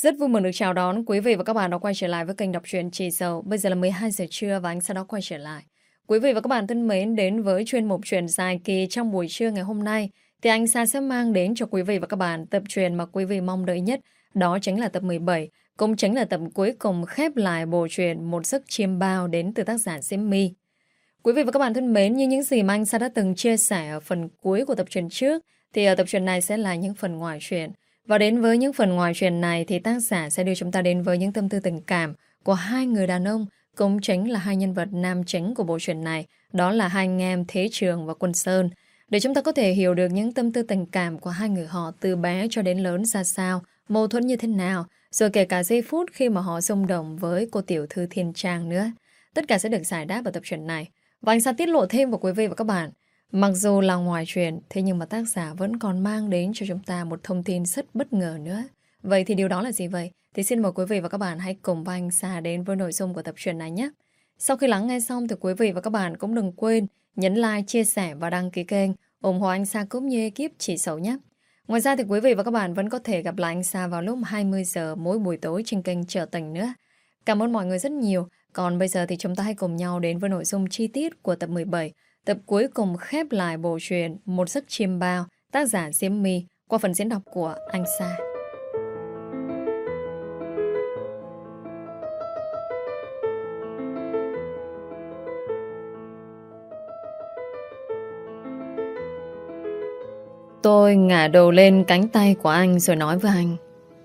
Rất vui mừng được chào đón quý vị và các bạn đã quay trở lại với kênh đọc truyện Chị Dậu. Bây giờ là 12 giờ trưa và anh sau đó quay trở lại. Quý vị và các bạn thân mến, đến với chuyên mục truyện dài kỳ trong buổi trưa ngày hôm nay thì anh Sa sẽ mang đến cho quý vị và các bạn tập truyện mà quý vị mong đợi nhất. Đó chính là tập 17, cũng chính là tập cuối cùng khép lại bộ truyện Một Giấc Chiêm Bao đến từ tác giả Diễm My. Quý vị và các bạn thân mến, như những gì mà anh Sa đã từng chia sẻ ở phần cuối của tập truyện trước thì ở tập truyện này sẽ là những phần ngoài truyện. Và đến với những phần ngoài truyện này thì tác giả sẽ đưa chúng ta đến với những tâm tư tình cảm của hai người đàn ông, cũng chính là hai nhân vật nam chính của bộ truyện này, đó là hai anh em Thế Trường và Quân Sơn. Để chúng ta có thể hiểu được những tâm tư tình cảm của hai người họ từ bé cho đến lớn ra sao, mâu thuẫn như thế nào, rồi kể cả giây phút khi mà họ xung động với cô tiểu thư Thiên Trang nữa. Tất cả sẽ được giải đáp ở tập truyện này. Và anh sẽ tiết lộ thêm với quý vị và các bạn, mặc dù là ngoài truyện, thế nhưng mà tác giả vẫn còn mang đến cho chúng ta một thông tin rất bất ngờ nữa. Vậy thì điều đó là gì vậy? Thì xin mời quý vị và các bạn hãy cùng với anh Sa đến với nội dung của tập truyện này nhé. Sau khi lắng nghe xong thì quý vị và các bạn cũng đừng quên nhấn like, chia sẻ và đăng ký kênh, ủng hộ anh Sa cũng như ekip Chị Sầu nhé. Ngoài ra thì quý vị và các bạn vẫn có thể gặp lại anh Sa vào lúc 20 giờ mỗi buổi tối trên kênh Trở Tình nữa. Cảm ơn mọi người rất nhiều. Còn bây giờ thì chúng ta hãy cùng nhau đến với nội dung chi tiết của tập 17, tập cuối cùng khép lại bộ truyện Một Giấc Chiêm Bao, tác giả Diễm My, qua phần diễn đọc của anh Sa. Tôi ngả đầu lên cánh tay của anh rồi nói với anh: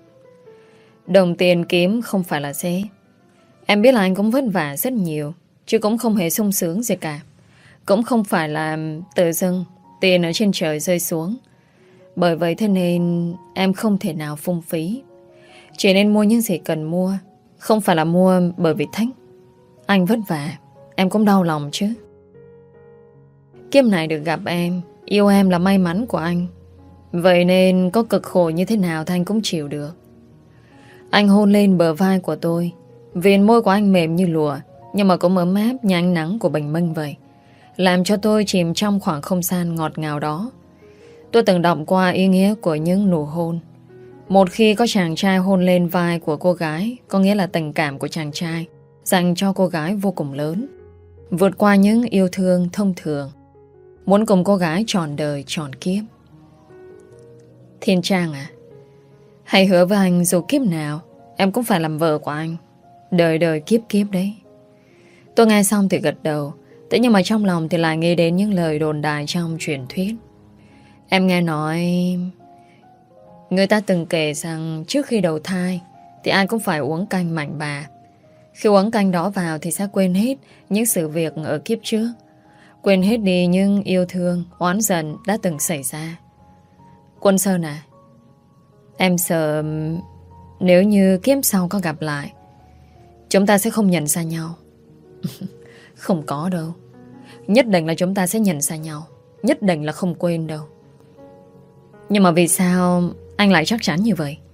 đồng tiền kiếm không phải là dễ. Em biết là anh cũng vất vả rất nhiều, chứ cũng không hề sung sướng gì cả. Cũng không phải là tự dưng tiền ở trên trời rơi xuống. Bởi vậy thế nên em không thể nào phung phí. Chỉ nên mua những gì cần mua, không phải là mua bởi vì thích. Anh vất vả, em cũng đau lòng chứ. Kiếp này được gặp em, yêu em là may mắn của anh. Vậy nên có cực khổ như thế nào thì anh cũng chịu được. Anh hôn lên bờ vai của tôi. Viền môi của anh mềm như lụa, nhưng mà cũng ấm áp như ánh nắng của bình minh vậy, làm cho tôi chìm trong khoảng không gian ngọt ngào đó. Tôi từng đọc qua ý nghĩa của những nụ hôn. Một khi có chàng trai hôn lên vai của cô gái, có nghĩa là tình cảm của chàng trai dành cho cô gái vô cùng lớn, vượt qua những yêu thương thông thường, muốn cùng cô gái trọn đời trọn kiếp. Thiên Trang à, hãy hứa với anh dù kiếp nào em cũng phải làm vợ của anh, đời đời kiếp kiếp đấy. Tôi nghe xong thì gật đầu. Thế nhưng mà trong lòng thì lại nghĩ đến những lời đồn đại trong truyền thuyết. Em nghe nói người ta từng kể rằng trước khi đầu thai thì ai cũng phải uống canh mạnh bà. Khi uống canh đó vào thì sẽ quên hết những sự việc ở kiếp trước, quên hết đi những yêu thương, oán giận đã từng xảy ra. Quân Sơn à, em sợ nếu như kiếp sau có gặp lại, chúng ta sẽ không nhận ra nhau. Không có đâu. Nhất định là chúng ta sẽ nhận ra nhau, nhất định là không quên đâu. Nhưng mà vì sao anh lại chắc chắn như vậy?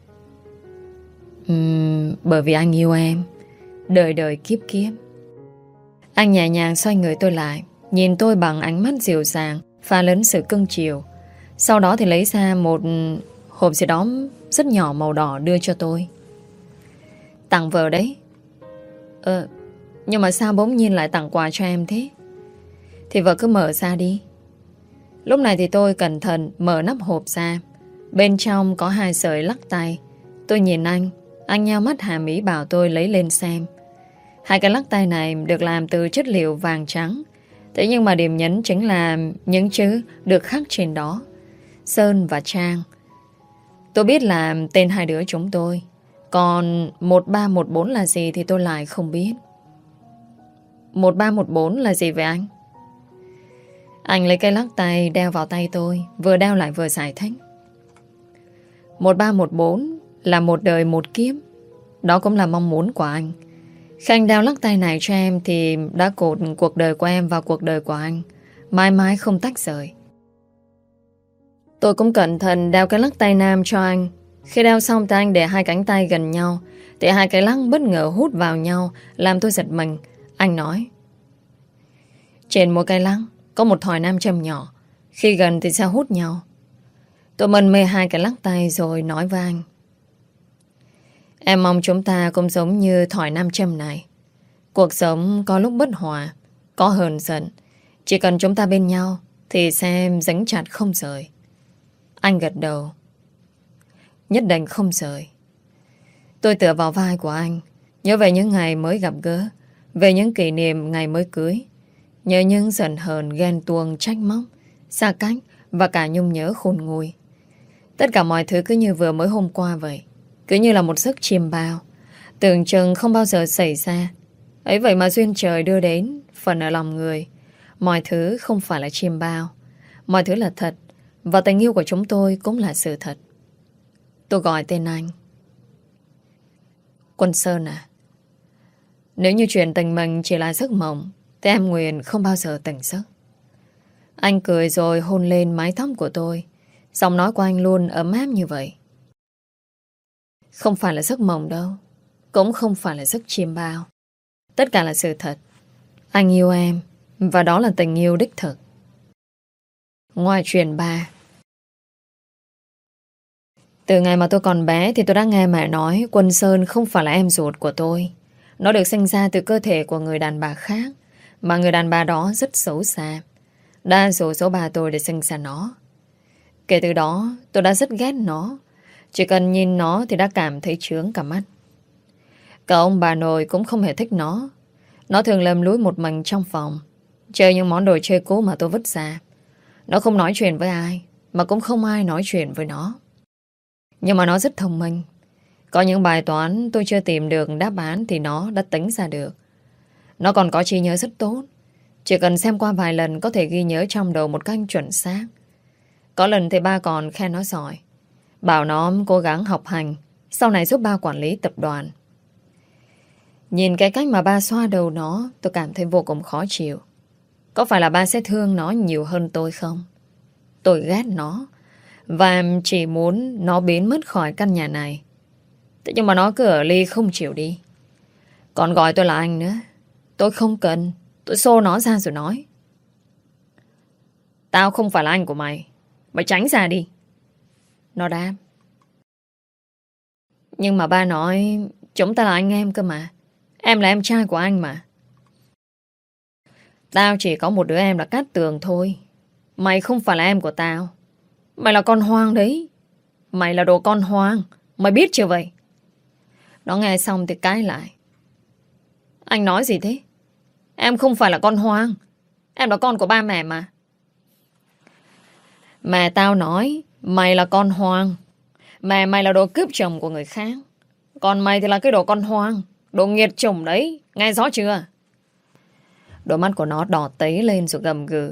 Bởi vì anh yêu em, đời đời kiếp kiếp. Anh nhẹ nhàng xoay người tôi lại, nhìn tôi bằng ánh mắt dịu dàng, pha lẫn sự cưng chiều. Sau đó thì lấy ra một hộp gì đó rất nhỏ màu đỏ đưa cho tôi. Tặng vợ đấy. Nhưng mà sao bỗng nhiên lại tặng quà cho em thế? Thì vợ cứ mở ra đi. Lúc này thì tôi cẩn thận mở nắp hộp ra. Bên trong có 2 sợi lắc tay. Tôi nhìn anh nheo mắt hàm ý bảo tôi lấy lên xem. 2 cái lắc tay này được làm từ chất liệu vàng trắng. Thế nhưng mà điểm nhấn chính là những chữ được khắc trên đó: Sơn và Trang. Tôi biết là tên hai đứa chúng tôi, còn 1314 là gì thì tôi lại không biết. 1314 là gì vậy anh? Anh lấy cây lắc tay đeo vào tay tôi, vừa đeo lại vừa giải thích. 1314 là một đời một kiếp. Đó cũng là mong muốn của anh. Khi anh đeo lắc tay này cho em thì đã cột cuộc đời của em vào cuộc đời của anh, mãi mãi không tách rời. Tôi cũng cẩn thận đeo cái lắc tay nam cho anh. Khi đeo xong thì anh để 2 cánh tay gần nhau, thì 2 cái lắc bất ngờ hút vào nhau, làm tôi giật mình. Anh nói: trên mỗi cái lắc có một thỏi nam châm nhỏ, khi gần thì sẽ hút nhau. Tôi mân mê 2 cái lắc tay rồi nói với anh: Em mong chúng ta cũng giống như thỏi nam châm này. Cuộc sống có lúc bất hòa, có hờn giận. Chỉ cần chúng ta bên nhau thì sẽ dính chặt không rời. Anh gật đầu. Nhất định không rời. Tôi tựa vào vai của anh, nhớ về những ngày mới gặp gỡ, về những kỷ niệm ngày mới cưới, nhớ những giận hờn, ghen tuông, trách móc, xa cách và cả nhung nhớ khôn nguôi. Tất cả mọi thứ cứ như vừa mới hôm qua vậy, cứ như là một giấc chiêm bao, tưởng chừng không bao giờ xảy ra. Ấy vậy mà duyên trời đưa đến, phần ở lòng người. Mọi thứ không phải là chiêm bao, mọi thứ là thật, và tình yêu của chúng tôi cũng là sự thật. Tôi gọi tên anh. Quân Sơn à, nếu như chuyện tình mình chỉ là giấc mộng thì em nguyện không bao giờ tỉnh giấc. Anh cười rồi hôn lên mái tóc của tôi. Giọng nói của anh luôn ấm áp như vậy. Không phải là giấc mộng đâu, cũng không phải là giấc chiêm bao. Tất cả là sự thật. Anh yêu em, và đó là tình yêu đích thực. Ngoài chuyện ba, từ ngày mà tôi còn bé thì tôi đã nghe mẹ nói Quân Sơn không phải là em ruột của tôi. Nó được sinh ra từ cơ thể của người đàn bà khác, mà người đàn bà đó rất xấu xa. Đa số bà tôi để sinh ra nó. Kể từ đó tôi đã rất ghét nó. Chỉ cần nhìn nó thì đã cảm thấy chướng cả mắt. Cả ông bà nội cũng không hề thích nó. Nó thường lầm lũi một mình trong phòng, chơi những món đồ chơi cũ mà tôi vứt ra. Nó không nói chuyện với ai, mà cũng không ai nói chuyện với nó. Nhưng mà nó rất thông minh. Có những bài toán tôi chưa tìm được đáp án thì nó đã tính ra được. Nó còn có trí nhớ rất tốt. Chỉ cần xem qua vài lần có thể ghi nhớ trong đầu một cách chuẩn xác. Có lần thì ba còn khen nó giỏi, bảo nó cố gắng học hành, sau này giúp ba quản lý tập đoàn. Nhìn cái cách mà ba xoa đầu nó, tôi cảm thấy vô cùng khó chịu. Có phải là ba sẽ thương nó nhiều hơn tôi không? Tôi ghét nó, và chỉ muốn nó biến mất khỏi căn nhà này. Thế nhưng mà nó cứ ở ly không chịu đi. Còn gọi tôi là anh nữa. Tôi không cần. Tôi xô nó ra rồi nói: tao không phải là anh của mày. Mày tránh ra đi. Nó đáp: nhưng mà ba nói chúng ta là anh em cơ mà. Em là em trai của anh mà. Tao chỉ có một đứa em là Cát Tường thôi. Mày không phải là em của tao. Mày là con hoang đấy. Mày là đồ con hoang. Mày biết chưa vậy? Nó nghe xong thì cãi lại: anh nói gì thế? Em không phải là con hoang. Em là con của ba mẹ mà. Mẹ tao nói mày là con hoang. Mẹ mày là đồ cướp chồng của người khác. Còn mày thì là cái đồ con hoang, đồ nghiệt chủng đấy. Nghe rõ chưa? Đôi mắt của nó đỏ tấy lên rồi gầm gừ: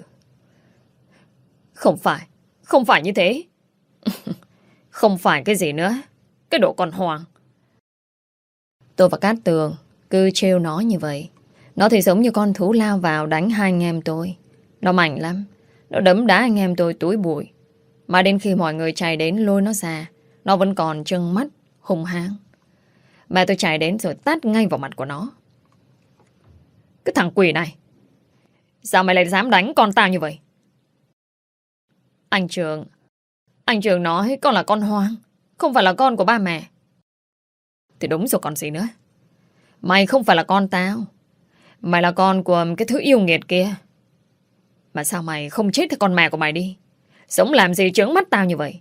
không phải như thế. Không phải cái gì nữa. Cái đồ con hoang. Tôi và Cát Tường cứ trêu nó như vậy. Nó thì giống như con thú lao vào đánh hai anh em tôi. Nó mạnh lắm. Nó đấm đá anh em tôi túi bụi. Mà đến khi mọi người chạy đến lôi nó ra, nó vẫn còn trừng mắt hung hăng. Mẹ tôi chạy đến rồi tát ngay vào mặt của nó: cái thằng quỷ này, sao mày lại dám đánh con tao như vậy? Anh Trường nói con là con hoang, không phải là con của ba mẹ. Thì đúng rồi còn gì nữa. Mày không phải là con tao. Mày là con của cái thứ yêu nghiệt kia. Mà sao mày không chết theo con mẹ của mày đi? Sống làm gì trướng mắt tao như vậy?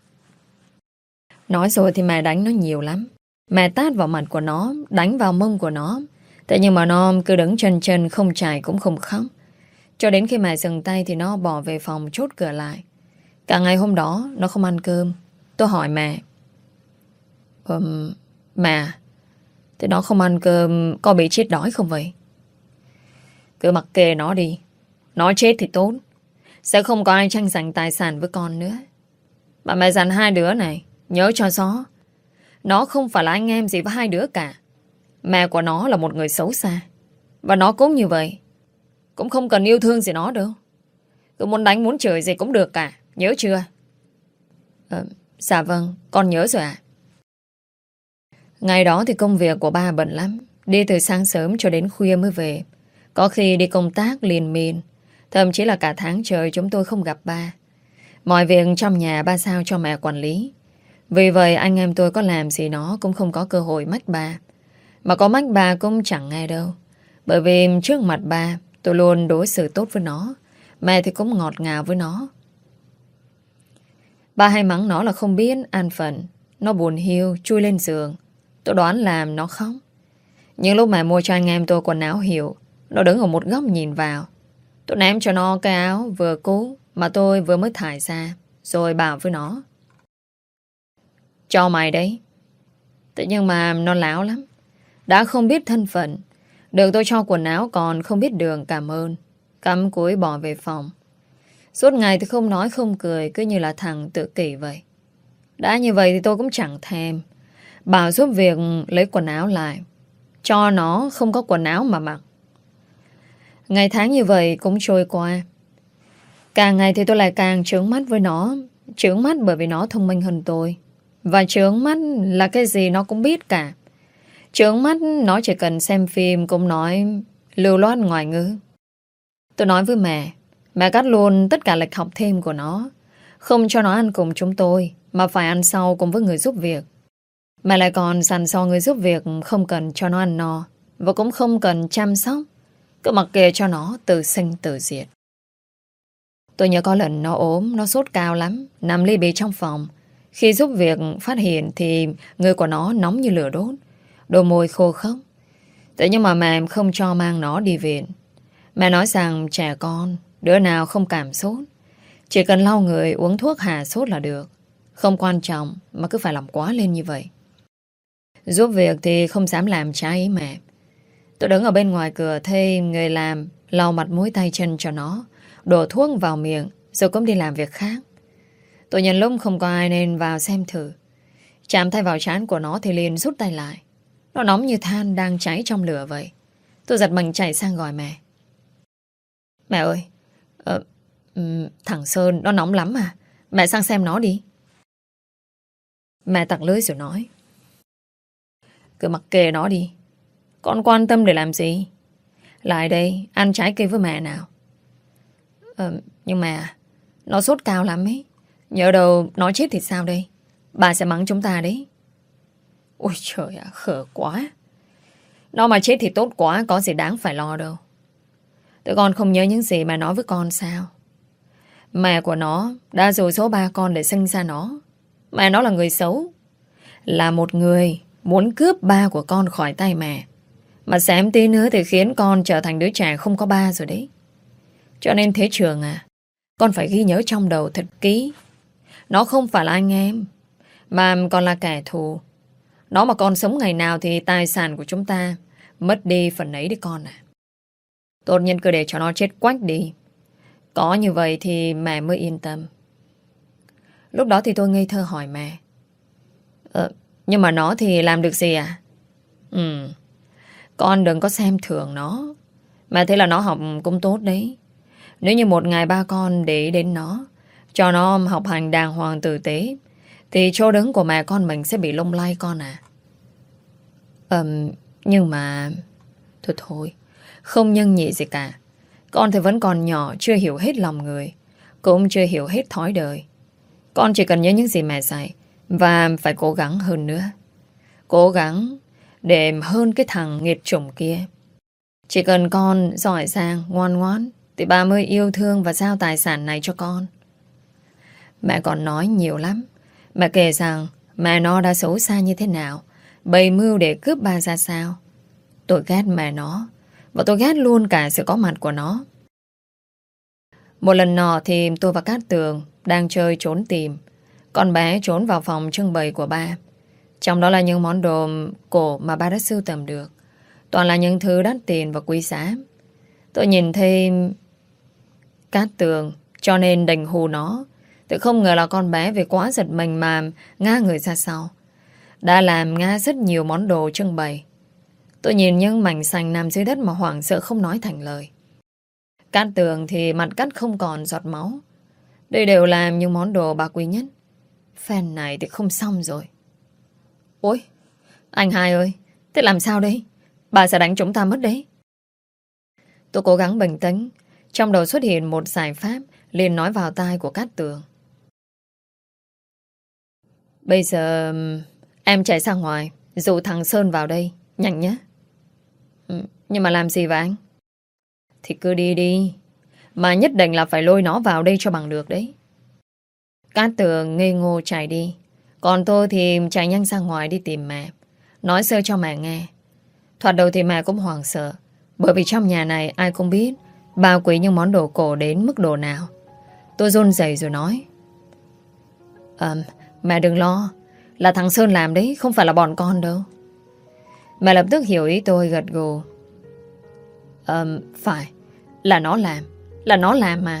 Nói rồi thì mẹ đánh nó nhiều lắm. Mẹ tát vào mặt của nó, đánh vào mông của nó. Thế nhưng mà nó cứ đứng chân không chảy cũng không khóc. Cho đến khi mẹ dừng tay thì nó bỏ về phòng chốt cửa lại. Cả ngày hôm đó nó không ăn cơm. Tôi hỏi mẹ: mẹ, thế nó không ăn cơm có bị chết đói không vậy? Cứ mặc kệ nó đi. Nó chết thì tốt. Sẽ không có ai tranh giành tài sản với con nữa. Mà mẹ dặn hai đứa này nhớ cho rõ, nó không phải là anh em gì với hai đứa cả. Mẹ của nó là một người xấu xa, và nó cũng như vậy. Cũng không cần yêu thương gì nó đâu. Cứ muốn đánh muốn chửi gì cũng được cả. Nhớ chưa? Dạ vâng, con nhớ rồi ạ. Ngày đó thì công việc của ba bận lắm. Đi từ sáng sớm cho đến khuya mới về. Có khi đi công tác liền miên. Thậm chí là cả tháng trời chúng tôi không gặp ba. Mọi việc trong nhà ba sao cho mẹ quản lý. Vì vậy anh em tôi có làm gì nó cũng không có cơ hội mách ba. Mà có mách ba cũng chẳng nghe đâu. Bởi vì trước mặt ba, tôi luôn đối xử tốt với nó. Mẹ thì cũng ngọt ngào với nó. Ba hay mắng nó là không biết an phận. Nó buồn hiu, chui lên giường. Tôi đoán làm nó khóc. Nhưng lúc mà mua cho anh em tôi quần áo hiệu, nó đứng ở một góc nhìn vào. Tôi ném cho nó cái áo vừa cũ mà tôi vừa mới thải ra, rồi bảo với nó: cho mày đấy. Tự nhiên mà nó láo lắm. Đã không biết thân phận, được tôi cho quần áo còn không biết đường cảm ơn. Cắm cúi bỏ về phòng. Suốt ngày thì không nói không cười, cứ như là thằng tự kỷ vậy. Đã như vậy thì tôi cũng chẳng thèm. Bảo giúp việc lấy quần áo lại, cho nó không có quần áo mà mặc. Ngày tháng như vậy cũng trôi qua. Càng ngày thì tôi lại càng chướng mắt với nó. Chướng mắt bởi vì nó thông minh hơn tôi. Và chướng mắt là cái gì nó cũng biết cả. Chướng mắt nó chỉ cần xem phim cũng nói lưu loát ngoại ngữ. Tôi nói với mẹ cắt luôn tất cả lịch học thêm của nó. Không cho nó ăn cùng chúng tôi, mà phải ăn sau cùng với người giúp việc. Mẹ lại còn dặn dò người giúp việc không cần cho nó ăn no, và cũng không cần chăm sóc, cứ mặc kệ cho nó tự sinh tự diệt. Tôi nhớ có lần nó ốm, nó sốt cao lắm, nằm li bì trong phòng. Khi giúp việc phát hiện thì người của nó nóng như lửa đốt, đôi môi khô khốc. Thế nhưng mà mẹ không cho mang nó đi viện. Mẹ nói rằng trẻ con, đứa nào không cảm sốt, chỉ cần lau người uống thuốc hạ sốt là được. Không quan trọng mà cứ phải làm quá lên như vậy. Giúp việc thì không dám làm trái ý mẹ. Tôi đứng ở bên ngoài cửa thấy người làm lau mặt mũi tay chân cho nó, đổ thuốc vào miệng, rồi cũng đi làm việc khác. Tôi nhận lúc không có ai nên vào xem thử. Chạm tay vào trán của nó thì liền rút tay lại. Nó nóng như than đang cháy trong lửa vậy. Tôi giật mình chạy sang gọi mẹ. Mẹ ơi, thằng Sơn nó nóng lắm à. Mẹ sang xem nó đi. Mẹ tặc lưỡi rồi nói: cứ mặc kệ nó đi, con quan tâm để làm gì. Lại đây ăn trái cây với mẹ nào. Nhưng mà nó sốt cao lắm ấy. Nhớ đâu nó chết thì sao đây? Bà sẽ mắng chúng ta đấy. Ôi trời ạ, khờ quá. Nó mà chết thì tốt quá, có gì đáng phải lo đâu. Tụi con không nhớ những gì mà nói với con sao? Mẹ của nó đã dụ dỗ ba con để sinh ra nó. Mẹ nó là người xấu, là một người muốn cướp ba của con khỏi tay mẹ. Mà xém tí nữa thì khiến con trở thành đứa trẻ không có ba rồi đấy. Cho nên thế Trường à, con phải ghi nhớ trong đầu thật kỹ. Nó không phải là anh em, mà còn là kẻ thù. Nó mà còn sống ngày nào thì tài sản của chúng ta mất đi phần ấy đi con à. Tốt nhất cứ để cho nó chết quách đi. Có như vậy thì mẹ mới yên tâm. Lúc đó thì tôi ngây thơ hỏi mẹ: nhưng mà nó thì làm được gì à? Con đừng có xem thường nó. Mà thế là nó học cũng tốt đấy. Nếu như một ngày ba con để ý đến nó, cho nó học hành đàng hoàng tử tế, thì chỗ đứng của mẹ con mình sẽ bị lung lay con à. Nhưng mà thôi, không nhân nhị gì cả. Con thì vẫn còn nhỏ, chưa hiểu hết lòng người, cũng chưa hiểu hết thói đời. Con chỉ cần nhớ những gì mẹ dạy, và phải cố gắng hơn nữa. Cố gắng để hơn cái thằng nghiệt chủng kia. Chỉ cần con giỏi giang, ngoan ngoãn, thì ba mới yêu thương và giao tài sản này cho con. Mẹ còn nói nhiều lắm. Mẹ kể rằng mẹ nó đã xấu xa như thế nào, bày mưu để cướp ba ra sao. Tôi ghét mẹ nó, và tôi ghét luôn cả sự có mặt của nó. Một lần nọ thì tôi và Cát Tường đang chơi trốn tìm. Con bé trốn vào phòng trưng bày của ba. Trong đó là những món đồ cổ mà ba đã sưu tầm được. Toàn là những thứ đắt tiền và quý giá. Tôi nhìn thấy Cát Tường, cho nên đành hù nó. Tôi không ngờ là con bé vì quá giật mình mà ngã người ra sau, đã làm ngã rất nhiều món đồ trưng bày. Tôi nhìn những mảnh sành nằm dưới đất mà hoảng sợ không nói thành lời. Cát Tường thì mặt cắt không còn giọt máu. Đây đều là những món đồ bạc quý nhất. Phen này thì không xong rồi. Ôi, anh hai ơi, thế làm sao đây? Bà sẽ đánh chúng ta mất đấy. Tôi cố gắng bình tĩnh. Trong đầu xuất hiện một giải pháp, liền nói vào tai của Cát Tường: Bây giờ em chạy ra ngoài dụ thằng Sơn vào đây. Nhanh nhé. Nhưng mà làm gì vậy anh? Thì cứ đi đi. Mà nhất định là phải lôi nó vào đây cho bằng được đấy. Cát Tường ngây ngô chạy đi. Còn tôi thì chạy nhanh ra ngoài đi tìm mẹ. Nói sơ cho mẹ nghe. Thoạt đầu thì mẹ cũng hoảng sợ. Bởi vì trong nhà này ai cũng biết bà quý những món đồ cổ đến mức độ nào. Tôi run rẩy rồi nói. Mẹ đừng lo. Là thằng Sơn làm đấy, không phải là bọn con đâu. Mẹ lập tức hiểu ý tôi, gật gù. Phải. Là nó làm. Là nó làm mà.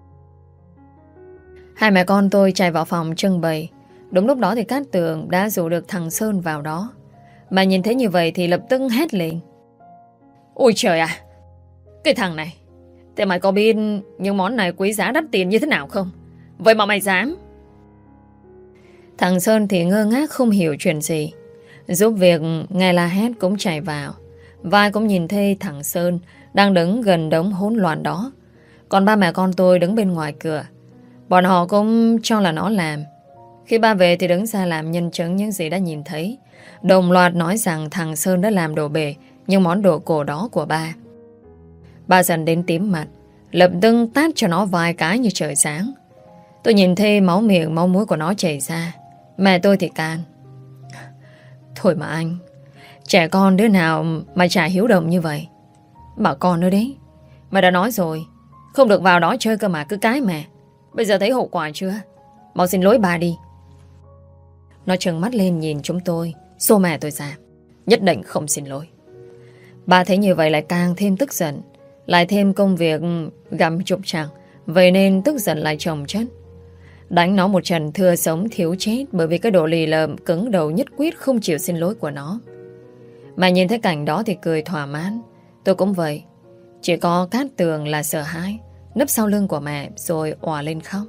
Hai mẹ con tôi chạy vào phòng trưng bày. Đúng lúc đó thì Cát Tường đã rủ được thằng Sơn vào đó. Mà nhìn thấy như vậy thì lập tức hét lên. Ôi trời à! Cái thằng này, thế mày có biết những món này quý giá đắt tiền như thế nào không? Vậy mà mày dám? Thằng Sơn thì ngơ ngác không hiểu chuyện gì. Giúp việc nghe la hét cũng chạy vào. Vai cũng nhìn thấy thằng Sơn đang đứng gần đống hỗn loạn đó. Còn ba mẹ con tôi đứng bên ngoài cửa. Bọn họ cũng cho là nó làm. Khi ba về thì đứng ra làm nhân chứng những gì đã nhìn thấy. Đồng loạt nói rằng thằng Sơn đã làm đổ bể những món đồ cổ đó của ba. Ba dần đến tím mặt, lập tức tát cho nó vài cái như trời sáng. Tôi nhìn thấy máu miệng máu mũi của nó chảy ra. Mẹ tôi thì can. Thôi mà anh, trẻ con đứa nào mà chả hiếu động như vậy. Bảo con nữa đấy. Mày đã nói rồi, không được vào đó chơi cơ mà cứ cái mẹ. Bây giờ thấy hậu quả chưa? Mau xin lỗi bà đi. Nó trừng mắt lên nhìn chúng tôi, xô mẹ tôi ra. Nhất định không xin lỗi. Bà thấy như vậy lại càng thêm tức giận. Lại thêm công việc gặm trục trặc. Vậy nên tức giận lại chồng chất. Đánh nó một trận thưa sống thiếu chết. Bởi vì cái độ lì lợm cứng đầu nhất quyết không chịu xin lỗi của nó. Mà nhìn thấy cảnh đó thì cười thỏa mãn. Tôi cũng vậy. Chỉ có Cát Tường là sợ hãi, nấp sau lưng của mẹ rồi òa lên khóc.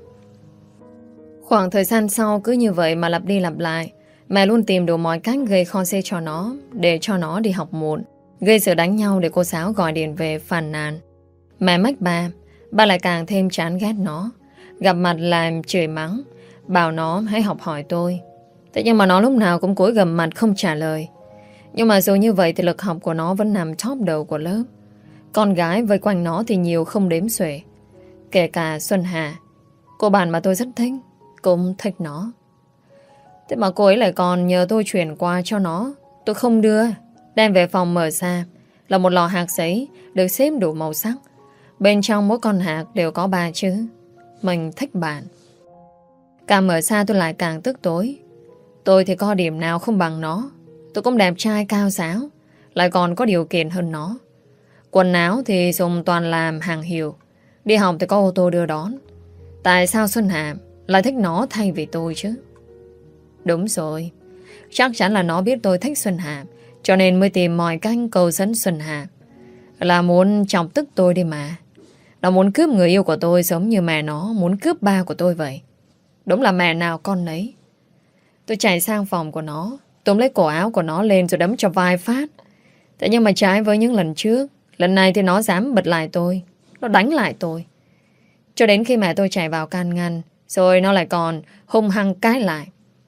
Khoảng thời gian sau cứ như vậy mà lặp đi lặp lại. Mẹ luôn tìm đủ mọi cách gây khó dễ cho nó, để cho nó đi học muộn, gây sự đánh nhau để cô giáo gọi điện về phàn nàn. Mẹ mách ba lại càng thêm chán ghét nó. Gặp mặt làm chửi mắng, bảo nó hãy học hỏi tôi. Thế nhưng mà nó lúc nào cũng cúi gằm mặt không trả lời. Nhưng mà dù như vậy thì lực học của nó vẫn nằm top đầu của lớp. Con gái vây quanh nó thì nhiều không đếm xuể. Kể cả Xuân Hà, cô bạn mà tôi rất thích, cũng thích nó. Thế mà cô ấy lại còn nhờ tôi chuyển qua cho nó. Tôi không đưa. Đem về phòng mở ra là một lọ hạt giấy được xếp đủ màu sắc. Bên trong mỗi con hạt đều có 3 chữ: mình thích bạn. Càng mở ra tôi lại càng tức tối. Tôi thì có điểm nào không bằng nó. Tôi cũng đẹp trai cao giáo, lại còn có điều kiện hơn nó. Quần áo thì dùng toàn làm hàng hiệu. Đi học thì có ô tô đưa đón. Tại sao Xuân Hà lại thích nó thay vì tôi chứ? Đúng rồi, chắc chắn là nó biết tôi thích Xuân Hà, cho nên mới tìm mọi cách cầu dẫn Xuân Hà. Là muốn chọc tức tôi đi mà. Nó muốn cướp người yêu của tôi giống như mẹ nó muốn cướp ba của tôi vậy. Đúng là mẹ nào con nấy. Tôi chạy sang phòng của nó, túm lấy cổ áo của nó lên rồi đấm cho vai phát. Thế nhưng mà trái với những lần trước, lần này thì nó dám bật lại tôi. Nó đánh lại tôi. Cho đến khi mẹ tôi chạy vào can ngăn, rồi nó lại còn hung hăng cãi lại.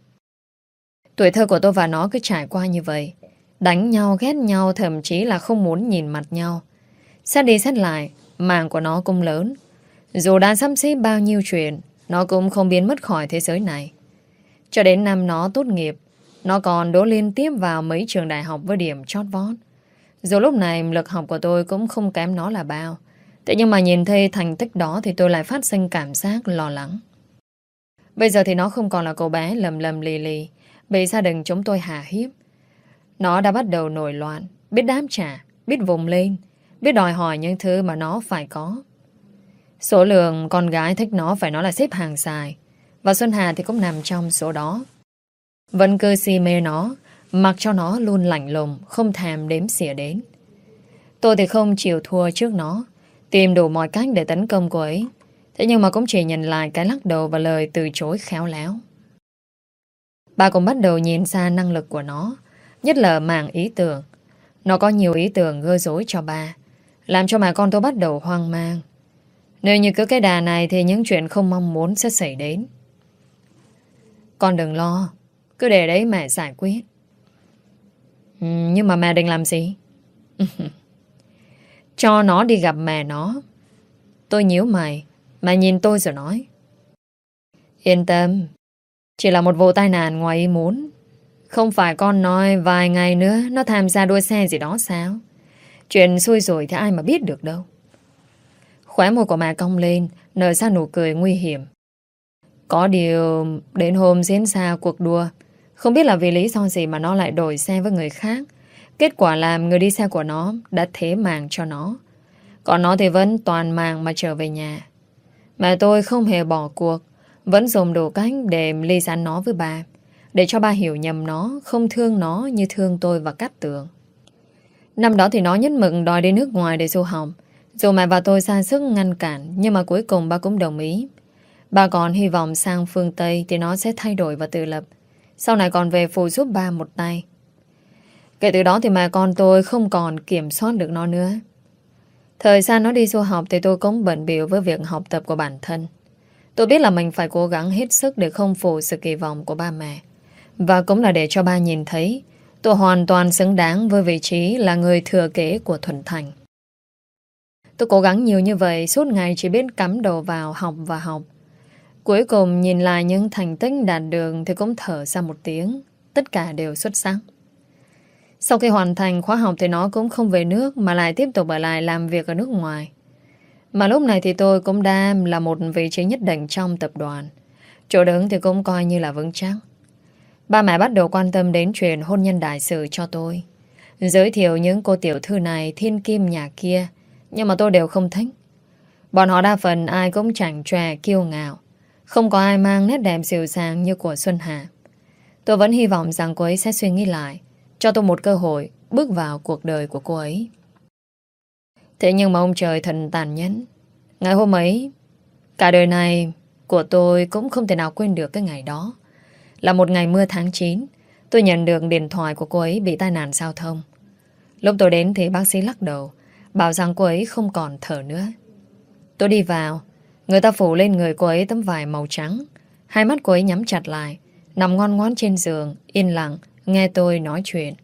Tuổi thơ của tôi và nó cứ trải qua như vậy. Đánh nhau, ghét nhau, thậm chí là không muốn nhìn mặt nhau. Xét đi xét lại, mạng của nó cũng lớn. Dù đã sắp xếp bao nhiêu chuyện, nó cũng không biến mất khỏi thế giới này. Cho đến năm nó tốt nghiệp, nó còn đỗ liên tiếp vào mấy trường đại học với điểm chót vót. Dù lúc này lực học của tôi cũng không kém nó là bao. Thế nhưng mà nhìn thấy thành tích đó thì tôi lại phát sinh cảm giác lo lắng. Bây giờ thì nó không còn là cô bé lầm lầm lì lì bị gia đình chúng tôi hà hiếp. Nó đã bắt đầu nổi loạn, biết đáp trả, biết vùng lên, biết đòi hỏi những thứ mà nó phải có. Số lượng con gái thích nó phải nói là xếp hàng dài. Và Xuân Hà thì cũng nằm trong số đó. Vẫn cứ si mê nó, mặc cho nó luôn lạnh lùng, không thèm đếm xỉa đến. Tôi thì không chịu thua trước nó, tìm đủ mọi cách để tấn công cô ấy. Thế nhưng mà cũng chỉ nhận lại cái lắc đầu và lời từ chối khéo léo. Bà cũng bắt đầu nhìn ra năng lực của nó, nhất là mảng ý tưởng. Nó có nhiều ý tưởng gây rối cho bà, làm cho mẹ con tôi bắt đầu hoang mang. Nếu như cứ cái đà này thì những chuyện không mong muốn sẽ xảy đến. Con đừng lo, Cứ để đấy mẹ giải quyết. Nhưng mà mẹ định làm gì? Cho nó đi gặp mẹ nó. Tôi nhíu mày. Mẹ nhìn tôi rồi nói. Yên tâm. Chỉ là một vụ tai nạn ngoài ý muốn. Không phải con nói vài ngày nữa nó tham gia đua xe gì đó sao? Chuyện xui rủi thì ai mà biết được đâu. Khóe môi của mẹ cong lên, nở ra nụ cười nguy hiểm. Có điều đến hôm diễn ra cuộc đua, không biết là vì lý do gì mà nó lại đổi xe với người khác. Kết quả là người đi xe của nó đã thế màng cho nó. Còn nó thì vẫn toàn màng mà trở về nhà. Mẹ tôi không hề bỏ cuộc, vẫn dùng đủ cách để ly gián nó với bà, để cho ba hiểu nhầm nó, không thương nó như thương tôi và Cát Tường. Năm đó thì nó nhất mực đòi đi nước ngoài để du học. Dù mẹ và tôi ra sức ngăn cản, nhưng mà cuối cùng ba cũng đồng ý. Ba còn hy vọng sang phương Tây thì nó sẽ thay đổi và tự lập. Sau này còn về phụ giúp ba một tay. Kể từ đó thì mẹ con tôi không còn kiểm soát được nó nữa. Thời gian nó đi du học thì tôi cũng bận bịu với việc học tập của bản thân. Tôi biết là mình phải cố gắng hết sức để không phụ sự kỳ vọng của ba mẹ. Và cũng là để cho ba nhìn thấy tôi hoàn toàn xứng đáng với vị trí là người thừa kế của Thuận Thành. Tôi cố gắng nhiều như vậy, suốt ngày chỉ biết cắm đầu vào học và học. Cuối cùng nhìn lại những thành tích đạt được thì cũng thở ra một tiếng. Tất cả đều xuất sắc. Sau khi hoàn thành khóa học thì nó cũng không về nước mà lại tiếp tục ở lại làm việc ở nước ngoài. Mà lúc này thì tôi cũng đang là một vị trí nhất định trong tập đoàn. Chỗ đứng thì cũng coi như là vững chắc. Ba mẹ bắt đầu quan tâm đến chuyện hôn nhân đại sự cho tôi. Giới thiệu những cô tiểu thư này thiên kim nhà kia. Nhưng mà tôi đều không thích. Bọn họ đa phần ai cũng chảnh chọe kiêu ngạo. Không có ai mang nét đẹp dịu dàng như của Xuân Hà. Tôi vẫn hy vọng rằng cô ấy sẽ suy nghĩ lại, cho tôi một cơ hội bước vào cuộc đời của cô ấy. Thế nhưng mà ông trời thật tàn nhẫn. Ngày hôm ấy, cả đời này của tôi cũng không thể nào quên được cái ngày đó. Là một ngày mưa tháng 9, tôi nhận được điện thoại của cô ấy bị tai nạn giao thông. Lúc tôi đến thì bác sĩ lắc đầu, bảo rằng cô ấy không còn thở nữa. Tôi đi vào, người ta phủ lên người cô ấy tấm vải màu trắng. Hai mắt cô ấy nhắm chặt lại, nằm ngoan ngoãn trên giường, yên lặng, nghe tôi nói chuyện.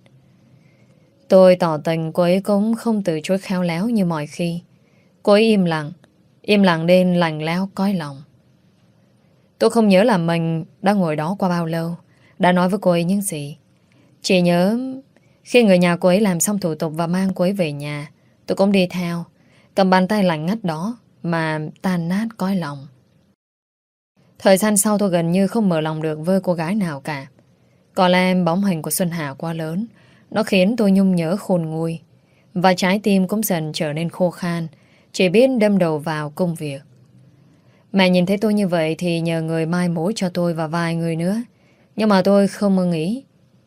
Tôi tỏ tình cô ấy cũng không từ chối khéo léo như mọi khi. Cô ấy im lặng đến lạnh lẽo cõi lòng. Tôi không nhớ là mình đã ngồi đó qua bao lâu, đã nói với cô ấy những gì. Chỉ nhớ khi người nhà cô ấy làm xong thủ tục và mang cô ấy về nhà, tôi cũng đi theo, cầm bàn tay lạnh ngắt đó mà tan nát cõi lòng. Thời gian sau tôi gần như không mở lòng được với cô gái nào cả. Có lẽ bóng hình của Xuân Hà quá lớn, nó khiến tôi nhung nhớ khôn nguôi. Và trái tim cũng dần trở nên khô khan, chỉ biết đâm đầu vào công việc. Mẹ nhìn thấy tôi như vậy thì nhờ người mai mối cho tôi và vài người nữa. Nhưng mà tôi không mơ nghĩ.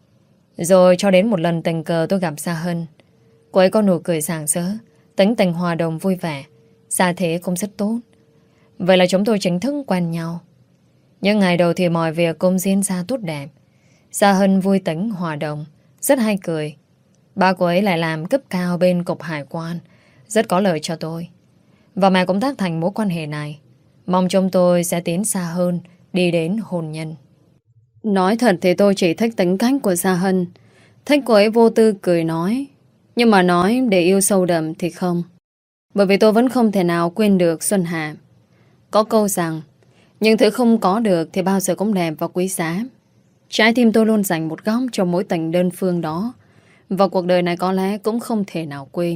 Rồi cho đến một lần tình cờ tôi gặp Sa Hân. Cô ấy có nụ cười rạng rỡ, tính tình hòa đồng vui vẻ, gia thế cũng rất tốt. Vậy là chúng tôi chính thức quen nhau. Những ngày đầu thì mọi việc cũng diễn ra tốt đẹp. Sa Hân vui tính hòa đồng, rất hay cười. Ba cô ấy lại làm cấp cao bên cục hải quan, rất có lợi cho tôi. Và mẹ cũng tác thành mối quan hệ này. Mong chúng tôi sẽ tiến xa hơn, đi đến hôn nhân. Nói thật thì tôi chỉ thích tính cách của Sa Hân. Thích cô ấy vô tư cười nói. Nhưng mà nói để yêu sâu đậm thì không. Bởi vì tôi vẫn không thể nào quên được Xuân Hà. Có câu rằng những thứ không có được thì bao giờ cũng đẹp và quý giá. Trái tim tôi luôn dành một góc cho mối tình đơn phương đó. Và cuộc đời này có lẽ cũng không thể nào quên.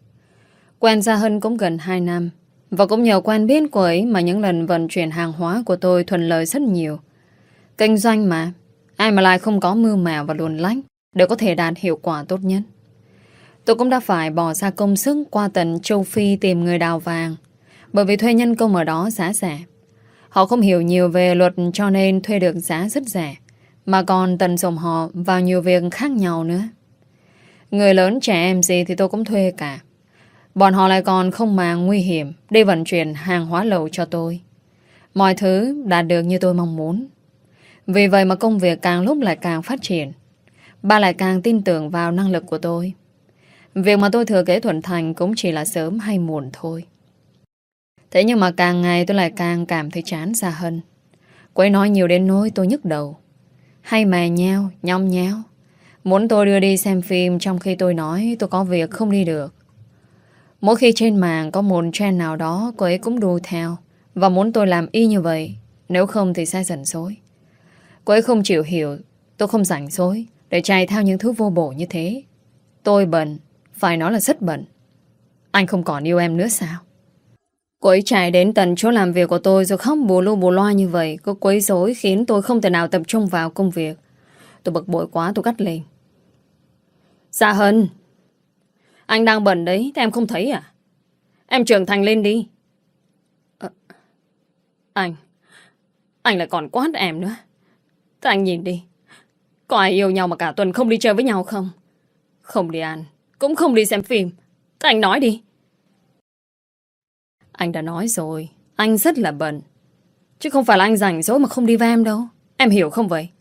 Quen Sa Hân cũng gần 2 năm. Và cũng nhờ quen biết cô ấy mà những lần vận chuyển hàng hóa của tôi thuận lợi rất nhiều. Kinh doanh mà, ai mà lại không có mưu mèo và luồn lách để có thể đạt hiệu quả tốt nhất. Tôi cũng đã phải bỏ ra công sức qua tận châu Phi tìm người đào vàng. Bởi vì thuê nhân công ở đó giá rẻ. Họ không hiểu nhiều về luật cho nên thuê được giá rất rẻ. Mà còn tận dụng họ vào nhiều việc khác nhau nữa. Người lớn trẻ em gì thì tôi cũng thuê cả. Bọn họ lại còn không màng nguy hiểm đi vận chuyển hàng hóa lậu cho tôi. Mọi thứ đạt được như tôi mong muốn. Vì vậy mà công việc càng lúc lại càng phát triển. Ba lại càng tin tưởng vào năng lực của tôi. Việc mà tôi thừa kế Thuận Thành cũng chỉ là sớm hay muộn thôi. Thế nhưng mà càng ngày tôi lại càng cảm thấy chán Sa Hân. Cô ấy nói nhiều đến nỗi tôi nhức đầu. hay mè nheo, nhom nhéo. Muốn tôi đưa đi xem phim trong khi tôi nói tôi có việc không đi được. Mỗi khi trên mạng có một trend nào đó, cô ấy cũng đu theo và muốn tôi làm y như vậy. Nếu không thì sẽ giận dỗi. Cô ấy không chịu hiểu tôi không rảnh rỗi để chạy theo những thứ vô bổ như thế. Tôi bận, phải nói là rất bận. Anh không còn yêu em nữa sao? Cô ấy chạy đến tận chỗ làm việc của tôi rồi khóc bù lu bù loa như vậy. Cô quấy rối khiến tôi không thể nào tập trung vào công việc. Tôi bực bội quá, tôi gắt lên. Dạ Hân, anh đang bận đấy, thế em không thấy à? Em trưởng thành lên đi. Ờ, anh lại còn quát em nữa. Thế anh nhìn đi, có ai yêu nhau mà cả tuần không đi chơi với nhau không? Không đi ăn, cũng không đi xem phim. Thế anh nói đi. Anh đã nói rồi, anh rất là bận. Chứ không phải là anh rảnh rỗi mà không đi với em đâu. Em hiểu không vậy?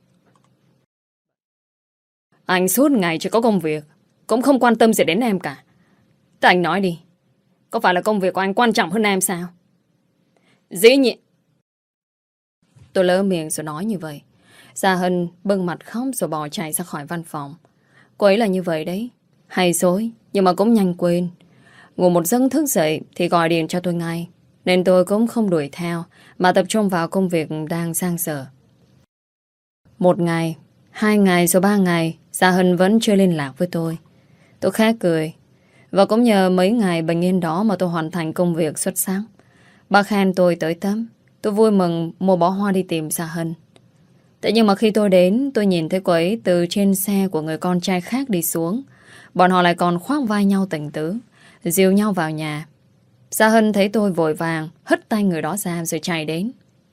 Anh suốt ngày chỉ có công việc, cũng không quan tâm gì đến em cả. Thế anh nói đi, có phải là công việc của anh quan trọng hơn em sao? Dĩ nhiên. Tôi lỡ miệng rồi nói như vậy. Gia Hân bưng mặt khóc rồi bỏ chạy ra khỏi văn phòng. Cô ấy là như vậy đấy. Hay dối, nhưng mà cũng nhanh quên. Ngủ một giấc thức dậy thì gọi điện cho tôi ngay. Nên tôi cũng không đuổi theo mà tập trung vào công việc đang dang dở. Một ngày, 2 ngày rồi 3 ngày, Gia Hân vẫn chưa liên lạc với tôi. Tôi khá cười. Và cũng nhờ mấy ngày bình yên đó mà tôi hoàn thành công việc xuất sắc. Bà khen tôi tới tấm. Tôi vui mừng mua bó hoa đi tìm Gia Hân. Thế nhưng mà khi tôi đến, tôi nhìn thấy cô ấy từ trên xe của người con trai khác đi xuống. Bọn họ lại còn khoác vai nhau tình tứ, dìu nhau vào nhà. Gia Hân thấy tôi vội vàng, hất tay người đó ra rồi chạy đến.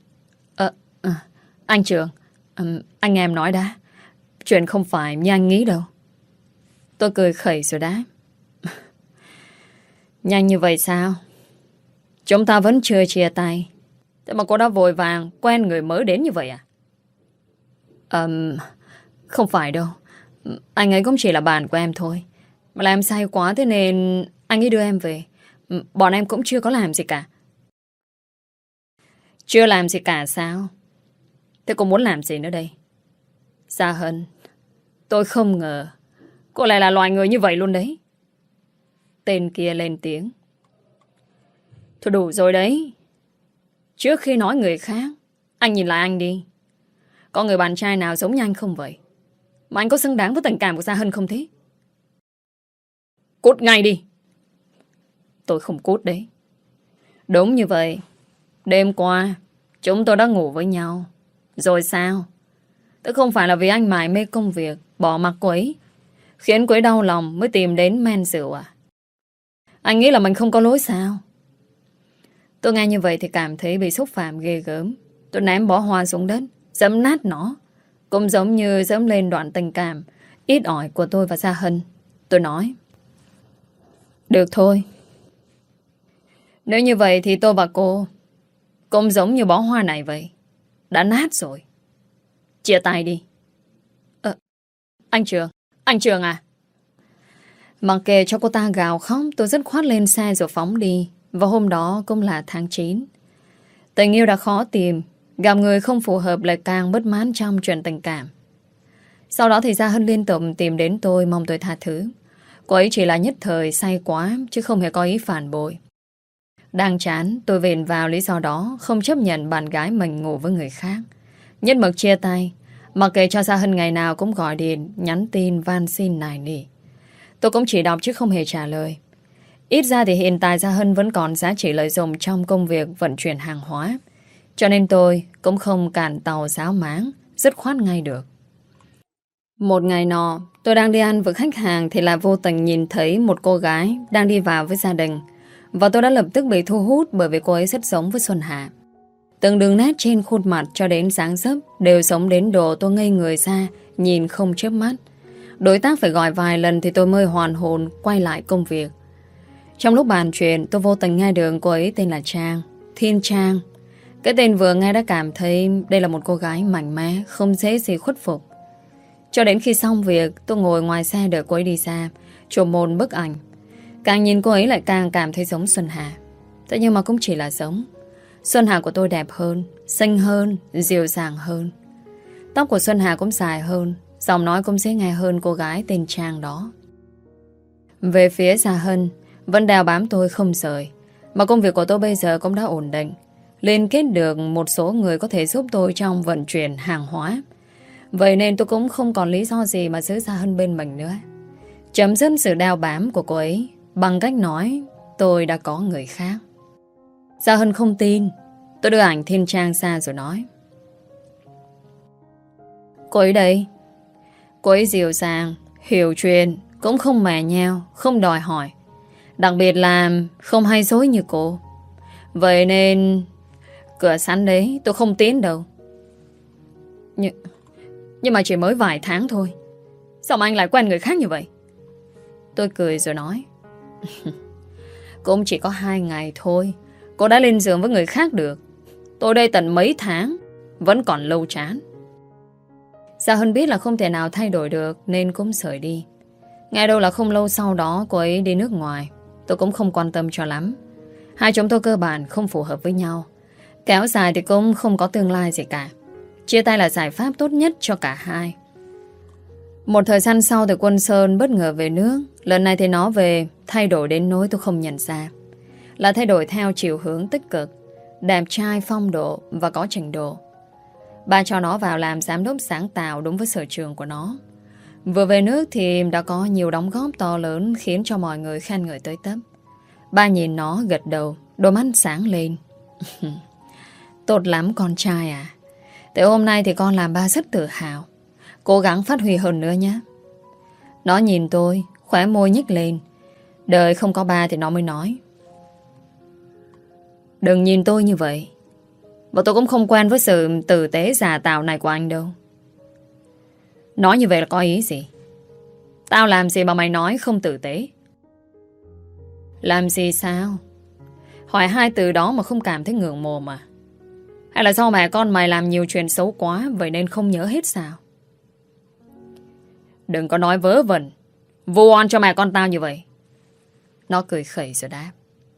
Anh Trường, anh em nói đã. Chuyện không phải như anh nghĩ đâu. Tôi cười khẩy rồi đáp. Nhanh như vậy sao? Chúng ta vẫn chưa chia tay. Thế mà cô đã vội vàng quen người mới đến như vậy à? Không phải đâu. Anh ấy cũng chỉ là bạn của em thôi. Mà làm sai quá thế nên anh ấy đưa em về. Bọn em cũng chưa có làm gì cả. Chưa làm gì cả sao? Thế cô muốn làm gì nữa đây? Gia Hân, tôi không ngờ cô lại là loài người như vậy luôn đấy. Tên kia lên tiếng. Thôi đủ rồi đấy. Trước khi nói người khác, anh nhìn lại anh đi. Có người bạn trai nào giống như anh không vậy? Mà anh có xứng đáng với tình cảm của Gia Hân không thế? Cút ngay đi. Tôi không cút đấy. Đúng như vậy. Đêm qua chúng tôi đã ngủ với nhau. Rồi sao? Tức không phải là vì anh mải mê công việc, bỏ mặc cô ấy, khiến cô ấy đau lòng mới tìm đến men rượu à? Anh nghĩ là mình không có lỗi sao? Tôi nghe như vậy thì cảm thấy bị xúc phạm ghê gớm. Tôi ném bó hoa xuống đất, giẫm nát nó. Cũng giống như giẫm lên đoạn tình cảm ít ỏi của tôi và Gia Hân. Tôi nói. Được thôi. Nếu như vậy thì tôi và cô cũng giống như bó hoa này vậy. Đã nát rồi. Chia tay đi. Anh Trường à? Mặc kệ cho cô ta gào khóc, tôi dứt khoát lên xe rồi phóng đi. Và hôm đó cũng là tháng 9. Tình yêu đã khó tìm, gặp người không phù hợp lại càng bất mãn trong chuyện tình cảm. Sau đó thì Gia Hân liên tục tìm đến tôi mong tôi tha thứ. Cô ấy chỉ là nhất thời say quá chứ không hề có ý phản bội. Đang chán, tôi vền vào lý do đó không chấp nhận bạn gái mình ngủ với người khác. Nhất mực chia tay, mặc kệ cho Gia Hân ngày nào cũng gọi điện, nhắn tin, van xin nài nỉ. Tôi cũng chỉ đọc chứ không hề trả lời. Ít ra thì hiện tại Gia Hân vẫn còn giá trị lợi dụng trong công việc vận chuyển hàng hóa. Cho nên tôi cũng không cản tàu giáo máng, dứt khoát ngay được. Một ngày nọ, tôi đang đi ăn với khách hàng thì lại vô tình nhìn thấy một cô gái đang đi vào với gia đình. Và tôi đã lập tức bị thu hút bởi vì cô ấy rất giống với Xuân Hà. Từng đường nét trên khuôn mặt cho đến dáng dấp đều sống đến độ tôi ngây người ra, nhìn không chớp mắt. Đối tác phải gọi vài lần thì tôi mới hoàn hồn quay lại công việc. Trong lúc bàn chuyện, tôi vô tình nghe được cô ấy tên là Trang, Thiên Trang. Cái tên vừa nghe đã cảm thấy đây là một cô gái mạnh mẽ, không dễ gì khuất phục. Cho đến khi xong việc, tôi ngồi ngoài xe đợi cô ấy đi xa, chụp một bức ảnh. Càng nhìn cô ấy lại càng cảm thấy giống Xuân Hà. Thế nhưng mà cũng chỉ là giống. Xuân Hà của tôi đẹp hơn, xinh hơn, dịu dàng hơn. Tóc của Xuân Hà cũng dài hơn, giọng nói cũng dễ nghe hơn cô gái tên Trang đó. Về phía Gia Hân vẫn đeo bám tôi không rời. Mà công việc của tôi bây giờ cũng đã ổn định, liên kết được một số người có thể giúp tôi trong vận chuyển hàng hóa. Vậy nên tôi cũng không còn lý do gì mà giữ Gia Hân bên mình nữa. Chấm dứt sự đeo bám của cô ấy bằng cách nói tôi đã có người khác. Gia Hân không tin. Tôi đưa ảnh Thiên Trang ra rồi nói: cô ấy đây. Cô ấy dịu dàng, hiểu chuyện, cũng không mè nheo, không đòi hỏi. Đặc biệt là không hay dối như cô. Vậy nên cửa sẵn đấy, tôi không tiến đâu. Nhưng mà chỉ mới vài tháng thôi, sao mà anh lại quen người khác như vậy? Tôi cười rồi nói: cũng chỉ có 2 ngày thôi, cô đã lên giường với người khác được. Tôi đây tận mấy tháng, vẫn còn lâu chán. Gia Hân biết là không thể nào thay đổi được nên cũng rời đi. Nghe đâu là không lâu sau đó cô ấy đi nước ngoài. Tôi cũng không quan tâm cho lắm. Hai chúng tôi cơ bản không phù hợp với nhau. Kéo dài thì cũng không có tương lai gì cả. Chia tay là giải pháp tốt nhất cho cả hai. Một thời gian sau thì Quân Sơn bất ngờ về nước. Lần này thì nó về thay đổi đến nỗi tôi không nhận ra. Là thay đổi theo chiều hướng tích cực, đẹp trai, phong độ và có trình độ. Ba cho nó vào làm giám đốc sáng tạo đúng với sở trường của nó. Vừa về nước thì đã có nhiều đóng góp to lớn khiến cho mọi người khen ngợi tới tấp. Ba nhìn nó gật đầu, đôi mắt sáng lên. Tốt lắm con trai à. Từ hôm nay thì con làm ba rất tự hào. Cố gắng phát huy hơn nữa nhé. Nó nhìn tôi, khóe môi nhếch lên. Đời không có ba thì nó mới nói: đừng nhìn tôi như vậy. Và tôi cũng không quen với sự tử tế giả tạo này của anh đâu. Nói như vậy là có ý gì? Tao làm gì mà mày nói không tử tế? Làm gì sao? Hỏi hai từ đó mà không cảm thấy ngượng mồm à? Hay là do mẹ con mày làm nhiều chuyện xấu quá, vậy nên không nhớ hết sao? Đừng có nói vớ vẩn, vu oan cho mẹ con tao như vậy. Nó cười khẩy rồi đáp: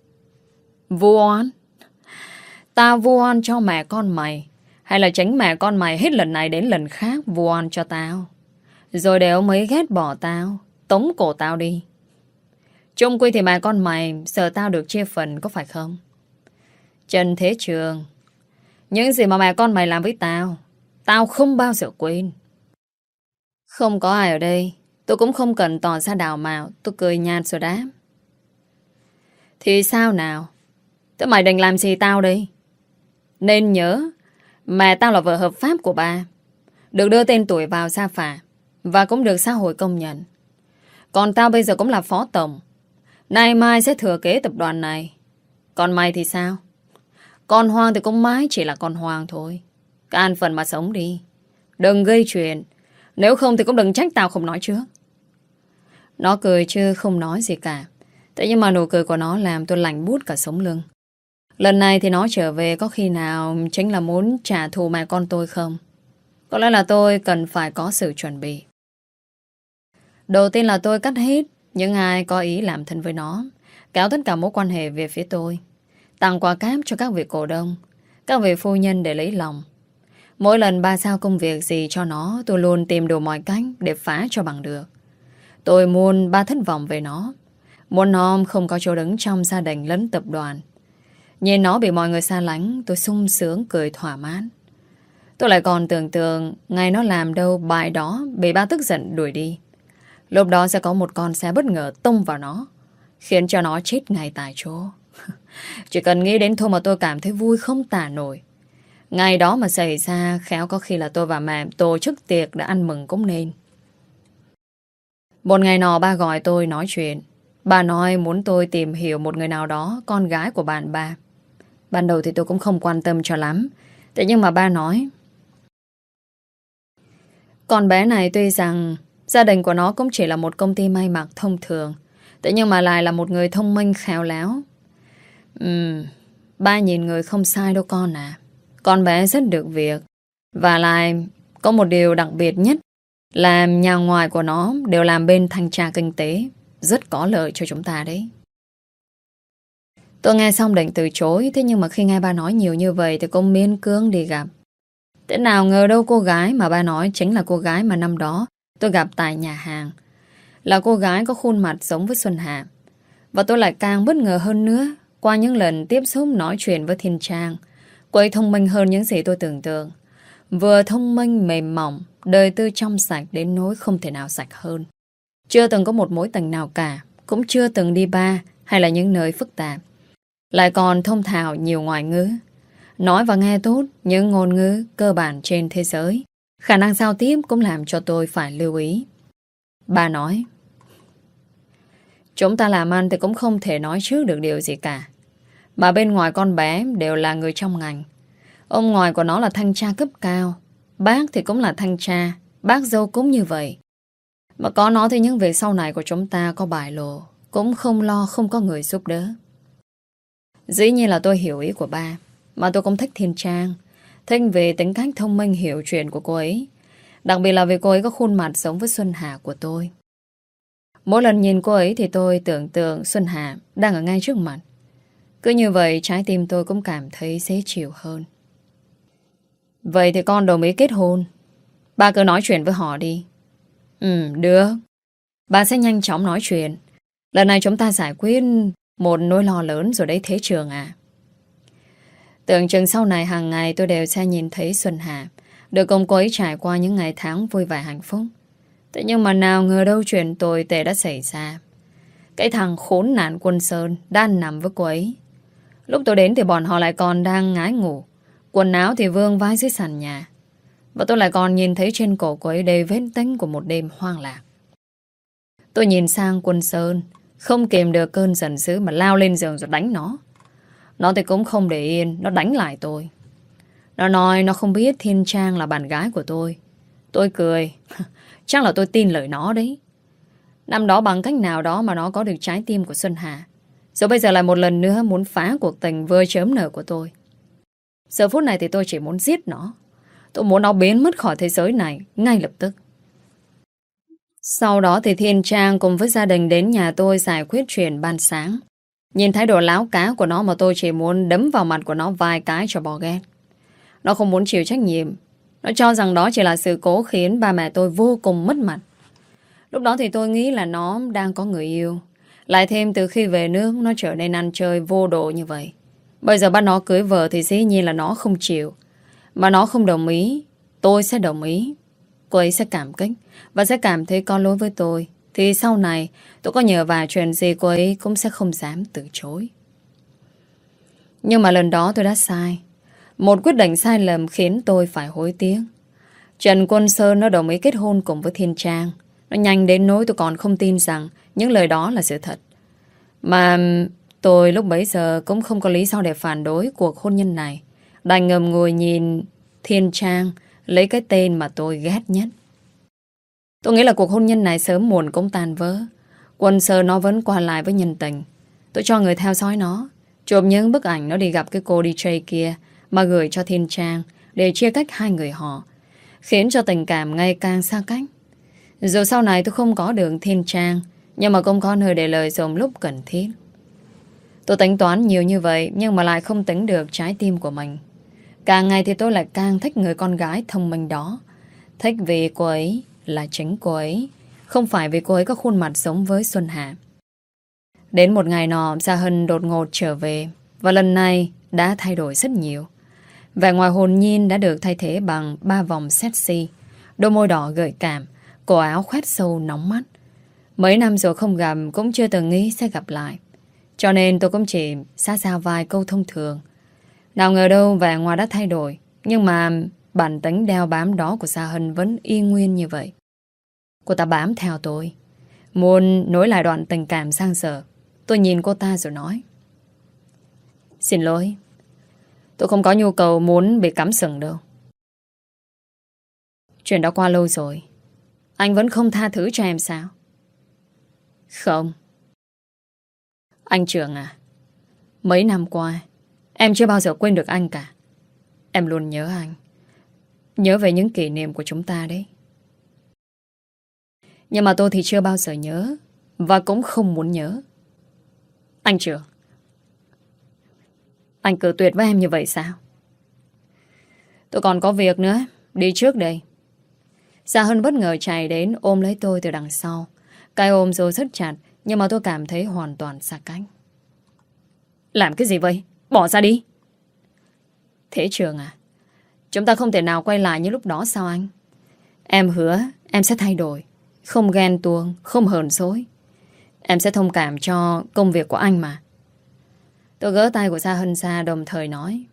vu oan? Tao vu oan cho mẹ con mày, hay là chính mẹ con mày hết lần này đến lần khác vu oan cho tao, rồi để ông ấy ghét bỏ tao, tống cổ tao đi? Chung quy thì mẹ con mày sợ tao được chia phần, có phải không? Trần Thế Trường, những gì mà mẹ con mày làm với tao, tao không bao giờ quên. Không có ai ở đây, tôi cũng không cần tỏ ra đào mạo. Tôi cười nhạt rồi đáp: thì sao nào? Thế mày định làm gì tao đây? Nên nhớ, mẹ tao là vợ hợp pháp của ba, được đưa tên tuổi vào gia phả, và cũng được xã hội công nhận. Còn tao bây giờ cũng là phó tổng, nay mai sẽ thừa kế tập đoàn này. Còn mày thì sao? Con hoang thì cũng mãi chỉ là con hoang thôi. Cứ an phận mà sống đi, đừng gây chuyện. Nếu không thì cũng đừng trách tao không nói trước. Nó cười chứ không nói gì cả. Thế nhưng mà nụ cười của nó làm tôi lạnh buốt cả sống lưng. Lần này thì nó trở về có khi nào chính là muốn trả thù mẹ con tôi không? Có lẽ là tôi cần phải có sự chuẩn bị. Đầu tiên là tôi cắt hết những ai có ý làm thân với nó, kéo tất cả mối quan hệ về phía tôi, tặng quà cáp cho các vị cổ đông, các vị phu nhân để lấy lòng. Mỗi lần ba giao công việc gì cho nó, tôi luôn tìm đủ mọi cách để phá cho bằng được. Tôi muốn ba thất vọng về nó, muốn nó không có chỗ đứng trong gia đình lẫn tập đoàn. Nhìn nó bị mọi người xa lánh, tôi sung sướng cười thỏa mãn. Tôi lại còn tưởng tượng ngày nó làm đâu bài đó bị ba tức giận đuổi đi. Lúc đó sẽ có một con xe bất ngờ tông vào nó, khiến cho nó chết ngay tại chỗ. Chỉ cần nghĩ đến thôi mà tôi cảm thấy vui không tả nổi. Ngày đó mà xảy ra, khéo có khi là tôi và mẹ tổ chức tiệc đã ăn mừng cũng nên. Một ngày nọ ba gọi tôi nói chuyện. Bà nói muốn tôi tìm hiểu một người nào đó, con gái của bạn ba. Ban đầu thì tôi cũng không quan tâm cho lắm. Thế nhưng mà ba nói, con bé này tuy rằng gia đình của nó cũng chỉ là một công ty may mặc thông thường, thế nhưng mà lại là một người thông minh khéo léo. Ba nhìn người không sai đâu con à. Con bé rất được việc. Và lại có một điều đặc biệt nhất là nhà ngoài của nó đều làm bên thanh tra kinh tế, rất có lợi cho chúng ta đấy. Tôi nghe xong định từ chối. Thế nhưng mà khi nghe ba nói nhiều như vậy thì cũng miễn cưỡng đi gặp. Thế nào ngờ đâu cô gái mà ba nói chính là cô gái mà năm đó tôi gặp tại nhà hàng. Là cô gái có khuôn mặt giống với Xuân Hà. Và tôi lại càng bất ngờ hơn nữa. Qua những lần tiếp xúc nói chuyện với Thiên Trang, cô ấy thông minh hơn những gì tôi tưởng tượng. Vừa thông minh mềm mỏng, đời tư trong sạch đến nỗi không thể nào sạch hơn. Chưa từng có một mối tình nào cả, cũng chưa từng đi bar hay là những nơi phức tạp. Lại còn thông thạo nhiều ngoại ngữ, nói và nghe tốt những ngôn ngữ cơ bản trên thế giới. Khả năng giao tiếp cũng làm cho tôi phải lưu ý. Bà nói, chúng ta làm ăn thì cũng không thể nói trước được điều gì cả. Mà bên ngoài con bé đều là người trong ngành. Ông ngoại của nó là thanh tra cấp cao, bác thì cũng là thanh tra, bác dâu cũng như vậy. Mà có nó thì những việc sau này của chúng ta có bài lộ, cũng không lo không có người giúp đỡ. Dĩ nhiên là tôi hiểu ý của ba, mà tôi cũng thích Thiên Trang. Thích về tính cách thông minh hiểu chuyện của cô ấy. Đặc biệt là vì cô ấy có khuôn mặt giống với Xuân Hà của tôi. Mỗi lần nhìn cô ấy thì tôi tưởng tượng Xuân Hà đang ở ngay trước mặt. Cứ như vậy trái tim tôi cũng cảm thấy dễ chịu hơn. Vậy thì con đồng ý kết hôn. Ba cứ nói chuyện với họ đi. Được. Ba sẽ nhanh chóng nói chuyện. Lần này chúng ta giải quyết một nỗi lo lớn rồi đấy thế Trường à. Tưởng chừng sau này hàng ngày tôi đều sẽ nhìn thấy Xuân Hà được cùng cô ấy trải qua những ngày tháng vui vẻ hạnh phúc. Thế nhưng mà nào ngờ đâu chuyện tồi tệ đã xảy ra. Cái thằng khốn nạn Quân Sơn đang nằm với cô ấy. Lúc tôi đến thì bọn họ lại còn đang ngái ngủ. Quần áo thì vương vãi dưới sàn nhà. Và tôi lại còn nhìn thấy trên cổ cô ấy đầy vết tích của một đêm hoang lạc. Tôi nhìn sang Quân Sơn, không kìm được cơn giận dữ mà lao lên giường rồi đánh nó. Nó thì cũng không để yên, nó đánh lại tôi. Nó nói nó không biết Thiên Trang là bạn gái của tôi. Tôi cười. Chắc là tôi tin lời nó đấy. Năm đó bằng cách nào đó mà nó có được trái tim của Xuân Hà. Rồi bây giờ lại một lần nữa muốn phá cuộc tình vừa chớm nở của tôi. Giờ phút này thì tôi chỉ muốn giết nó. Tôi muốn nó biến mất khỏi thế giới này ngay lập tức. Sau đó thì Thiên Trang cùng với gia đình đến nhà tôi giải quyết chuyện ban sáng. Nhìn thái độ láo cá của nó mà tôi chỉ muốn đấm vào mặt của nó vài cái cho bỏ ghét. Nó không muốn chịu trách nhiệm. Nó cho rằng đó chỉ là sự cố khiến ba mẹ tôi vô cùng mất mặt. Lúc đó thì tôi nghĩ là nó đang có người yêu. Lại thêm từ khi về nước nó trở nên ăn chơi vô độ như vậy. Bây giờ bắt nó cưới vợ thì dĩ nhiên là nó không chịu. Mà nó không đồng ý, tôi sẽ đồng ý. Cô ấy sẽ cảm kích và sẽ cảm thấy có lỗi với tôi. Thì sau này tôi có nhờ vài chuyện gì cô ấy cũng sẽ không dám từ chối. Nhưng mà lần đó tôi đã sai. Một quyết định sai lầm khiến tôi phải hối tiếc. Trần Quân Sơn nó đồng ý kết hôn cùng với Thiên Trang. Nó nhanh đến nỗi tôi còn không tin rằng những lời đó là sự thật. Mà tôi lúc bấy giờ cũng không có lý do để phản đối cuộc hôn nhân này. Đành ngầm ngồi nhìn Thiên Trang lấy cái tên mà tôi ghét nhất. Tôi nghĩ là cuộc hôn nhân này sớm muộn cũng tan vỡ. Quân Sơn nó vẫn qua lại với nhân tình. Tôi cho người theo dõi nó, chụp những bức ảnh nó đi gặp cái cô DJ kia mà gửi cho Thiên Trang để chia cách hai người họ, khiến cho tình cảm ngày càng xa cách. Dù sau này tôi không có được Thiên Trang, nhưng mà cũng có nơi để lời dùng lúc cần thiết. Tôi tính toán nhiều như vậy nhưng mà lại không tính được trái tim của mình. Càng ngày thì tôi lại càng thích người con gái thông minh đó. Thích vì cô ấy là chính cô ấy, không phải vì cô ấy có khuôn mặt giống với Xuân Hà. Đến một ngày nọ, Gia Hân đột ngột trở về, và lần này đã thay đổi rất nhiều. Vẻ ngoài hồn nhiên đã được thay thế bằng 3 vòng sexy, đôi môi đỏ gợi cảm, cổ áo khoét sâu nóng mắt. Mấy năm rồi không gặp, cũng chưa từng nghĩ sẽ gặp lại. Cho nên tôi cũng chỉ xã giao vài câu thông thường. Nào ngờ đâu vẻ ngoài đã thay đổi, nhưng mà bản tính đeo bám đó của Gia Hân vẫn y nguyên như vậy. Cô ta bám theo tôi, muốn nối lại đoạn tình cảm sang dở. Tôi nhìn cô ta rồi nói: Xin lỗi, tôi không có nhu cầu muốn bị cắm sừng đâu. Chuyện đó qua lâu rồi, anh vẫn không tha thứ cho em sao? Không. Anh Trường à, mấy năm qua em chưa bao giờ quên được anh cả. Em luôn nhớ anh, nhớ về những kỷ niệm của chúng ta đấy. Nhưng mà tôi thì chưa bao giờ nhớ, và cũng không muốn nhớ. Anh Trường, anh cự tuyệt với em như vậy sao? Tôi còn có việc nữa. Đi trước đây. Sa Hân bất ngờ chạy đến ôm lấy tôi từ đằng sau. Cái ôm rồi rất chặt, nhưng mà tôi cảm thấy hoàn toàn xa cách. Làm cái gì vậy? Bỏ ra đi. Thế Trường à, chúng ta không thể nào quay lại như lúc đó sao anh? Em hứa em sẽ thay đổi. Không ghen tuông, không hờn dỗi. Em sẽ thông cảm cho công việc của anh mà. Tôi gỡ tay của Sa Hân ra, đồng thời nói.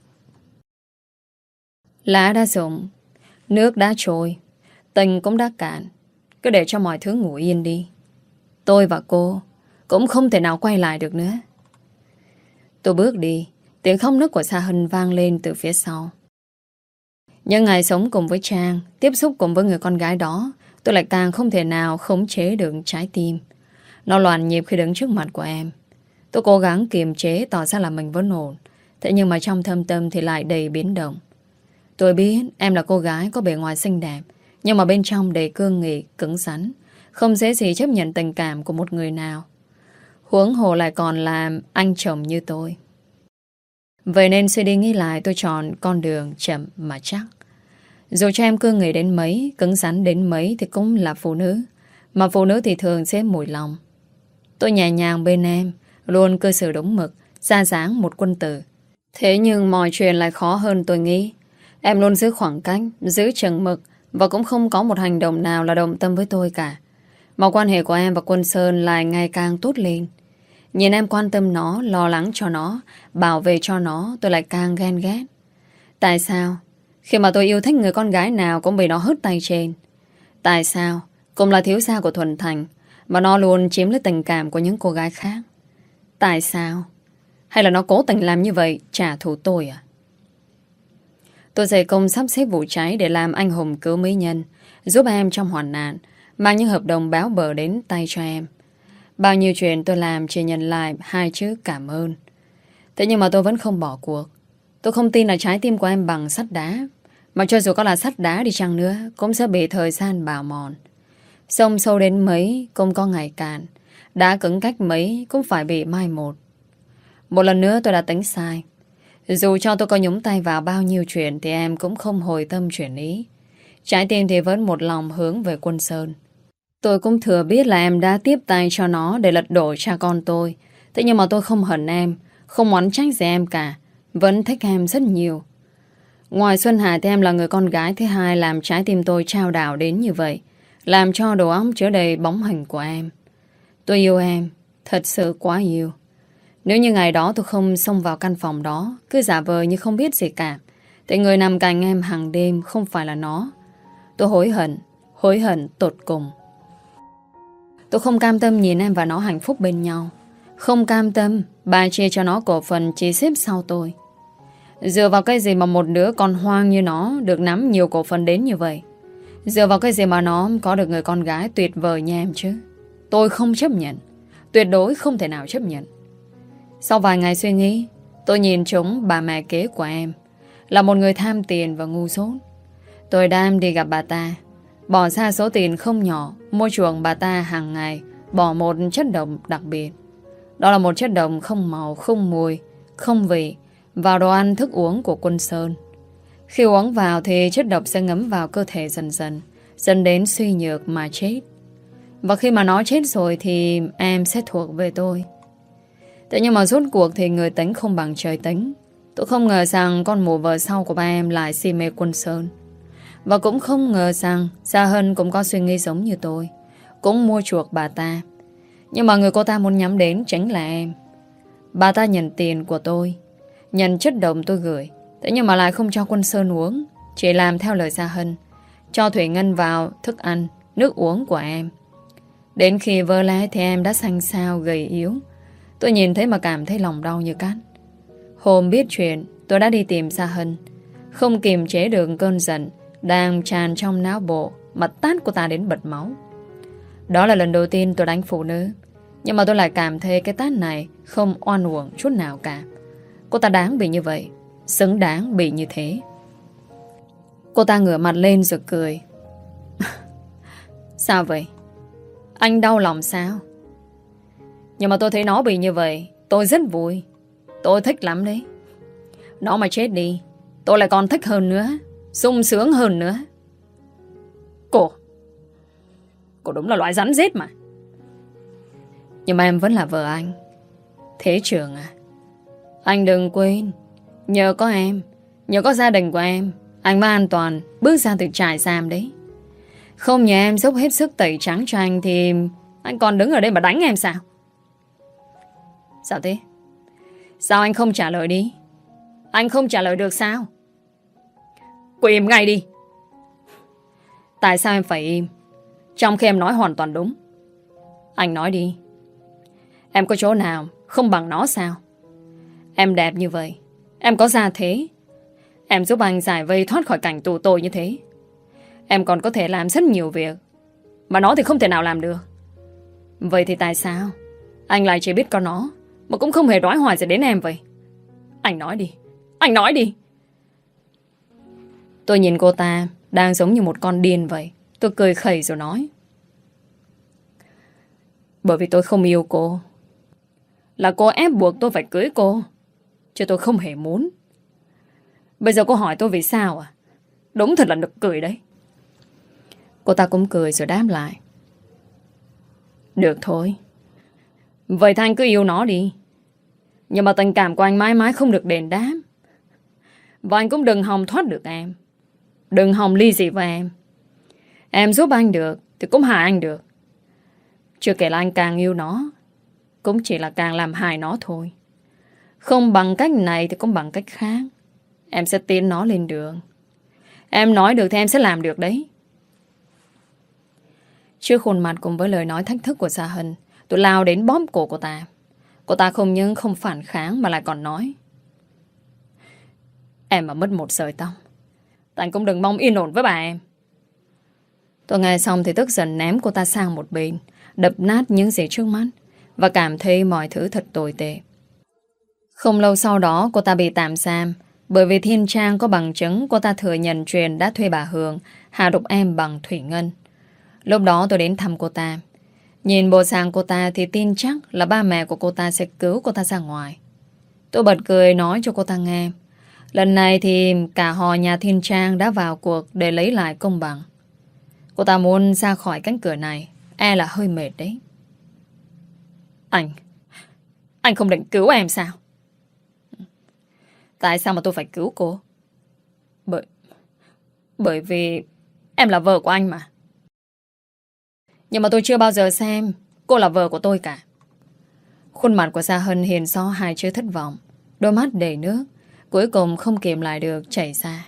Lá đã rụng, nước đã trôi, tình cũng đã cạn. Cứ để cho mọi thứ ngủ yên đi. Tôi và cô cũng không thể nào quay lại được nữa. Tôi bước đi. Tiếng khóc nức của Sa Hân vang lên từ phía sau. Những ngày sống cùng với Trang, tiếp xúc cùng với người con gái đó, tôi lại càng không thể nào khống chế được trái tim. Nó loạn nhịp khi đứng trước mặt của em. Tôi cố gắng kiềm chế, tỏ ra là mình vẫn ổn. Thế nhưng mà trong thâm tâm thì lại đầy biến động. Tôi biết em là cô gái có bề ngoài xinh đẹp, nhưng mà bên trong đầy cương nghị, cứng rắn, không dễ gì chấp nhận tình cảm của một người nào. Huống hồ lại còn là anh chồng như tôi. Vậy nên suy đi nghĩ lại, tôi chọn con đường chậm mà chắc. Dù cho em cương nghị đến mấy, cứng rắn đến mấy thì cũng là phụ nữ. Mà phụ nữ thì thường sẽ mùi lòng. Tôi nhẹ nhàng bên em, luôn cư xử đúng mực, ra dáng một quân tử. Thế nhưng mọi chuyện lại khó hơn tôi nghĩ. Em luôn giữ khoảng cách, giữ chừng mực, và cũng không có một hành động nào là động tâm với tôi cả. Mối quan hệ của em và Quân Sơn lại ngày càng tốt lên. Nhìn em quan tâm nó, lo lắng cho nó, bảo vệ cho nó, tôi lại càng ghen ghét. Tại sao? Khi mà tôi yêu thích người con gái nào cũng bị nó hất tay trên. Tại sao? Cũng là thiếu gia của Thuần Thành, mà nó luôn chiếm lấy tình cảm của những cô gái khác. Tại sao? Hay là nó cố tình làm như vậy trả thù tôi à? Tôi dày công sắp xếp vụ cháy để làm anh hùng cứu mỹ nhân, giúp em trong hoàn nạn, mang những hợp đồng béo bở đến tay cho em. Bao nhiêu chuyện tôi làm chỉ nhận lại 2 chữ cảm ơn. Thế nhưng mà tôi vẫn không bỏ cuộc. Tôi không tin là trái tim của em bằng sắt đá. Mà cho dù có là sắt đá đi chăng nữa, cũng sẽ bị thời gian bào mòn. Sông sâu đến mấy cũng có ngày cạn. Đá cứng cách mấy cũng phải bị mai một. Một lần nữa tôi đã tính sai. Dù cho tôi có nhúng tay vào bao nhiêu chuyện thì em cũng không hồi tâm chuyển ý. Trái tim thì vẫn một lòng hướng về Quân Sơn. Tôi cũng thừa biết là em đã tiếp tay cho nó để lật đổ cha con tôi. Thế nhưng mà tôi không hận em, không oán trách gì em cả. Vẫn thích em rất nhiều. Ngoài Xuân Hà thì em là người con gái thứ hai làm trái tim tôi trao đảo đến như vậy. Làm cho đầu óc chứa đầy bóng hình của em. Tôi yêu em, thật sự quá yêu. Nếu như ngày đó tôi không xông vào căn phòng đó, cứ giả vờ như không biết gì cả, thì người nằm cạnh em hàng đêm không phải là nó. Tôi hối hận tột cùng. Tôi không cam tâm nhìn em và nó hạnh phúc bên nhau. Không cam tâm bà chia cho nó cổ phần chỉ xếp sau tôi. Dựa vào cái gì mà một đứa con hoang như nó được nắm nhiều cổ phần đến như vậy? Dựa vào cái gì mà nó có được người con gái tuyệt vời như em chứ? Tôi không chấp nhận. Tuyệt đối không thể nào chấp nhận. Sau vài ngày suy nghĩ, tôi nhìn trúng bà mẹ kế của em là một người tham tiền và ngu dốt. Tôi đang đi gặp bà ta, bỏ ra số tiền không nhỏ mua chuộc bà ta hàng ngày bỏ một chất độc đặc biệt. Đó là một chất độc không màu, không mùi, không vị vào đồ ăn thức uống của Quân Sơn. Khi uống vào thì chất độc sẽ ngấm vào cơ thể dần dần, dẫn đến suy nhược mà chết. Và khi mà nó chết rồi thì em sẽ thuộc về tôi. Thế nhưng mà rốt cuộc thì người tính không bằng trời tính. Tôi không ngờ rằng con mụ vợ sau của ba em lại si mê Quân Sơn. Và cũng không ngờ rằng Sa Hân cũng có suy nghĩ giống như tôi, cũng mua chuộc bà ta. Nhưng mà người cô ta muốn nhắm đến chính là em. Bà ta nhận tiền của tôi, nhận chất độc tôi gửi. Thế nhưng mà lại không cho Quân Sơn uống, chỉ làm theo lời Sa Hân, cho Thủy Ngân vào thức ăn, nước uống của em. Đến khi vỡ lẽ thì em đã xanh xao gầy yếu. Tôi nhìn thấy mà cảm thấy lòng đau như cắt. Hôm biết chuyện, tôi đã đi tìm Sa Hân. Không kiềm chế được cơn giận đang tràn trong não bộ mà tát cô ta đến bật máu. Đó là lần đầu tiên tôi đánh phụ nữ. Nhưng mà tôi lại cảm thấy cái tát này không oan uổng chút nào cả. Cô ta đáng bị như vậy, xứng đáng bị như thế. Cô ta ngửa mặt lên rồi cười. Sao vậy? Anh đau lòng sao? Nhưng mà tôi thấy nó bị như vậy tôi rất vui. Tôi thích lắm đấy. Nó mà chết đi tôi lại còn thích hơn nữa, sung sướng hơn nữa. Cô đúng là loại rắn rết mà. Nhưng mà em vẫn là vợ anh. Thế Trường à, anh đừng quên, nhờ có em, nhờ có gia đình của em, anh mới an toàn bước ra từ trại giam đấy. Không nhờ em dốc hết sức tẩy trắng cho anh thì anh còn đứng ở đây mà đánh em sao? Sao thế? Sao anh không trả lời đi? Anh không trả lời được sao? Cô im ngay đi. Tại sao em phải im trong khi em nói hoàn toàn đúng? Anh nói đi. Em có chỗ nào không bằng nó sao? Em đẹp như vậy, em có gia thế, em giúp anh giải vây thoát khỏi cảnh tù tội như thế. Em còn có thể làm rất nhiều việc mà nó thì không thể nào làm được. Vậy thì tại sao anh lại chỉ biết có nó mà cũng không hề đói hoài gì đến em vậy? Anh nói đi. Anh nói đi. Tôi nhìn cô ta đang giống như một con điên vậy. Tôi cười khẩy rồi nói: bởi vì tôi không yêu cô. Là cô ép buộc tôi phải cưới cô, chứ tôi không hề muốn. Bây giờ cô hỏi tôi vì sao à? Đúng thật là nực cười đấy. Cô ta cũng cười rồi đáp lại: được thôi, vậy thì anh cứ yêu nó đi. Nhưng mà tình cảm của anh mãi mãi không được đền đáp. Và anh cũng đừng hòng thoát được em. Đừng hòng ly dị với em. Em giúp anh được thì cũng hại anh được. Chưa kể là anh càng yêu nó, cũng chỉ là càng làm hại nó thôi. Không bằng cách này thì cũng bằng cách khác. Em sẽ tiến nó lên đường. Em nói được thì em sẽ làm được đấy. Trước khuôn mặt cùng với lời nói thách thức của Gia Hân, tôi lao đến bóp cổ cô ta. Cô ta không những không phản kháng mà lại còn nói: em mà mất một sợi tóc, anh cũng đừng mong yên ổn với bà em. Tôi nghe xong thì tức giận ném cô ta sang một bên, đập nát những gì trước mắt và cảm thấy mọi thứ thật tồi tệ. Không lâu sau đó cô ta bị tạm giam bởi vì Thiên Trang có bằng chứng cô ta thừa nhận chuyện đã thuê bà Hường hạ độc em bằng thủy ngân. Lúc đó tôi đến thăm cô ta. Nhìn bộ dạng cô ta thì tin chắc là ba mẹ của cô ta sẽ cứu cô ta ra ngoài. Tôi bật cười nói cho cô ta nghe. Lần này thì cả họ nhà Thiên Trang đã vào cuộc để lấy lại công bằng. Cô ta muốn ra khỏi cánh cửa này e là hơi mệt đấy. Anh không định cứu em sao? Tại sao mà tôi phải cứu cô? Bởi vì em là vợ của anh mà. Nhưng mà tôi chưa bao giờ xem cô là vợ của tôi cả. Khuôn mặt của Gia Hân hiền xó hai chữ thất vọng, đôi mắt đầy nước, cuối cùng không kiềm lại được chảy ra.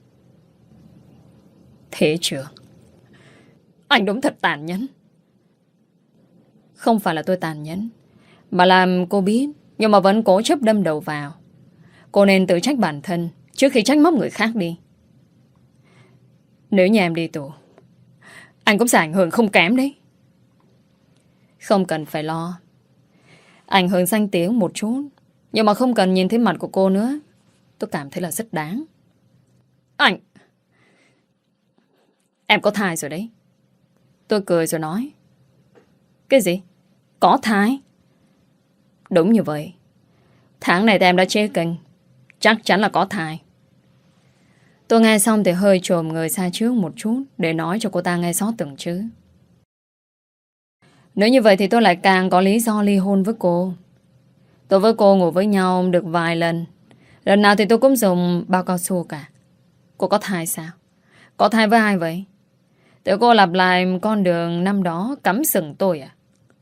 Thế Trường, anh đúng thật tàn nhẫn. Không phải là tôi tàn nhẫn, mà làm cô biết nhưng mà vẫn cố chấp đâm đầu vào. Cô nên tự trách bản thân trước khi trách móc người khác đi. Nếu như em đi tù, anh cũng sẽ ảnh hưởng không kém đấy. Không cần phải lo. Ảnh hưởng danh tiếng một chút, nhưng mà không cần nhìn thấy mặt của cô nữa. Tôi cảm thấy là rất đáng. Em có thai rồi đấy. Tôi cười rồi nói: cái gì? Có thai? Đúng như vậy. Tháng này thì em đã chế kinh, chắc chắn là có thai. Tôi nghe xong thì hơi chồm người xa trước một chút để nói cho cô ta nghe rõ từng chữ. Nếu như vậy thì tôi lại càng có lý do ly hôn với cô. Tôi với cô ngủ với nhau được vài lần. Lần nào thì tôi cũng dùng bao cao su cả. Cô có thai sao? Có thai với ai vậy? Tự cô lặp lại con đường năm đó cắm sừng tôi à?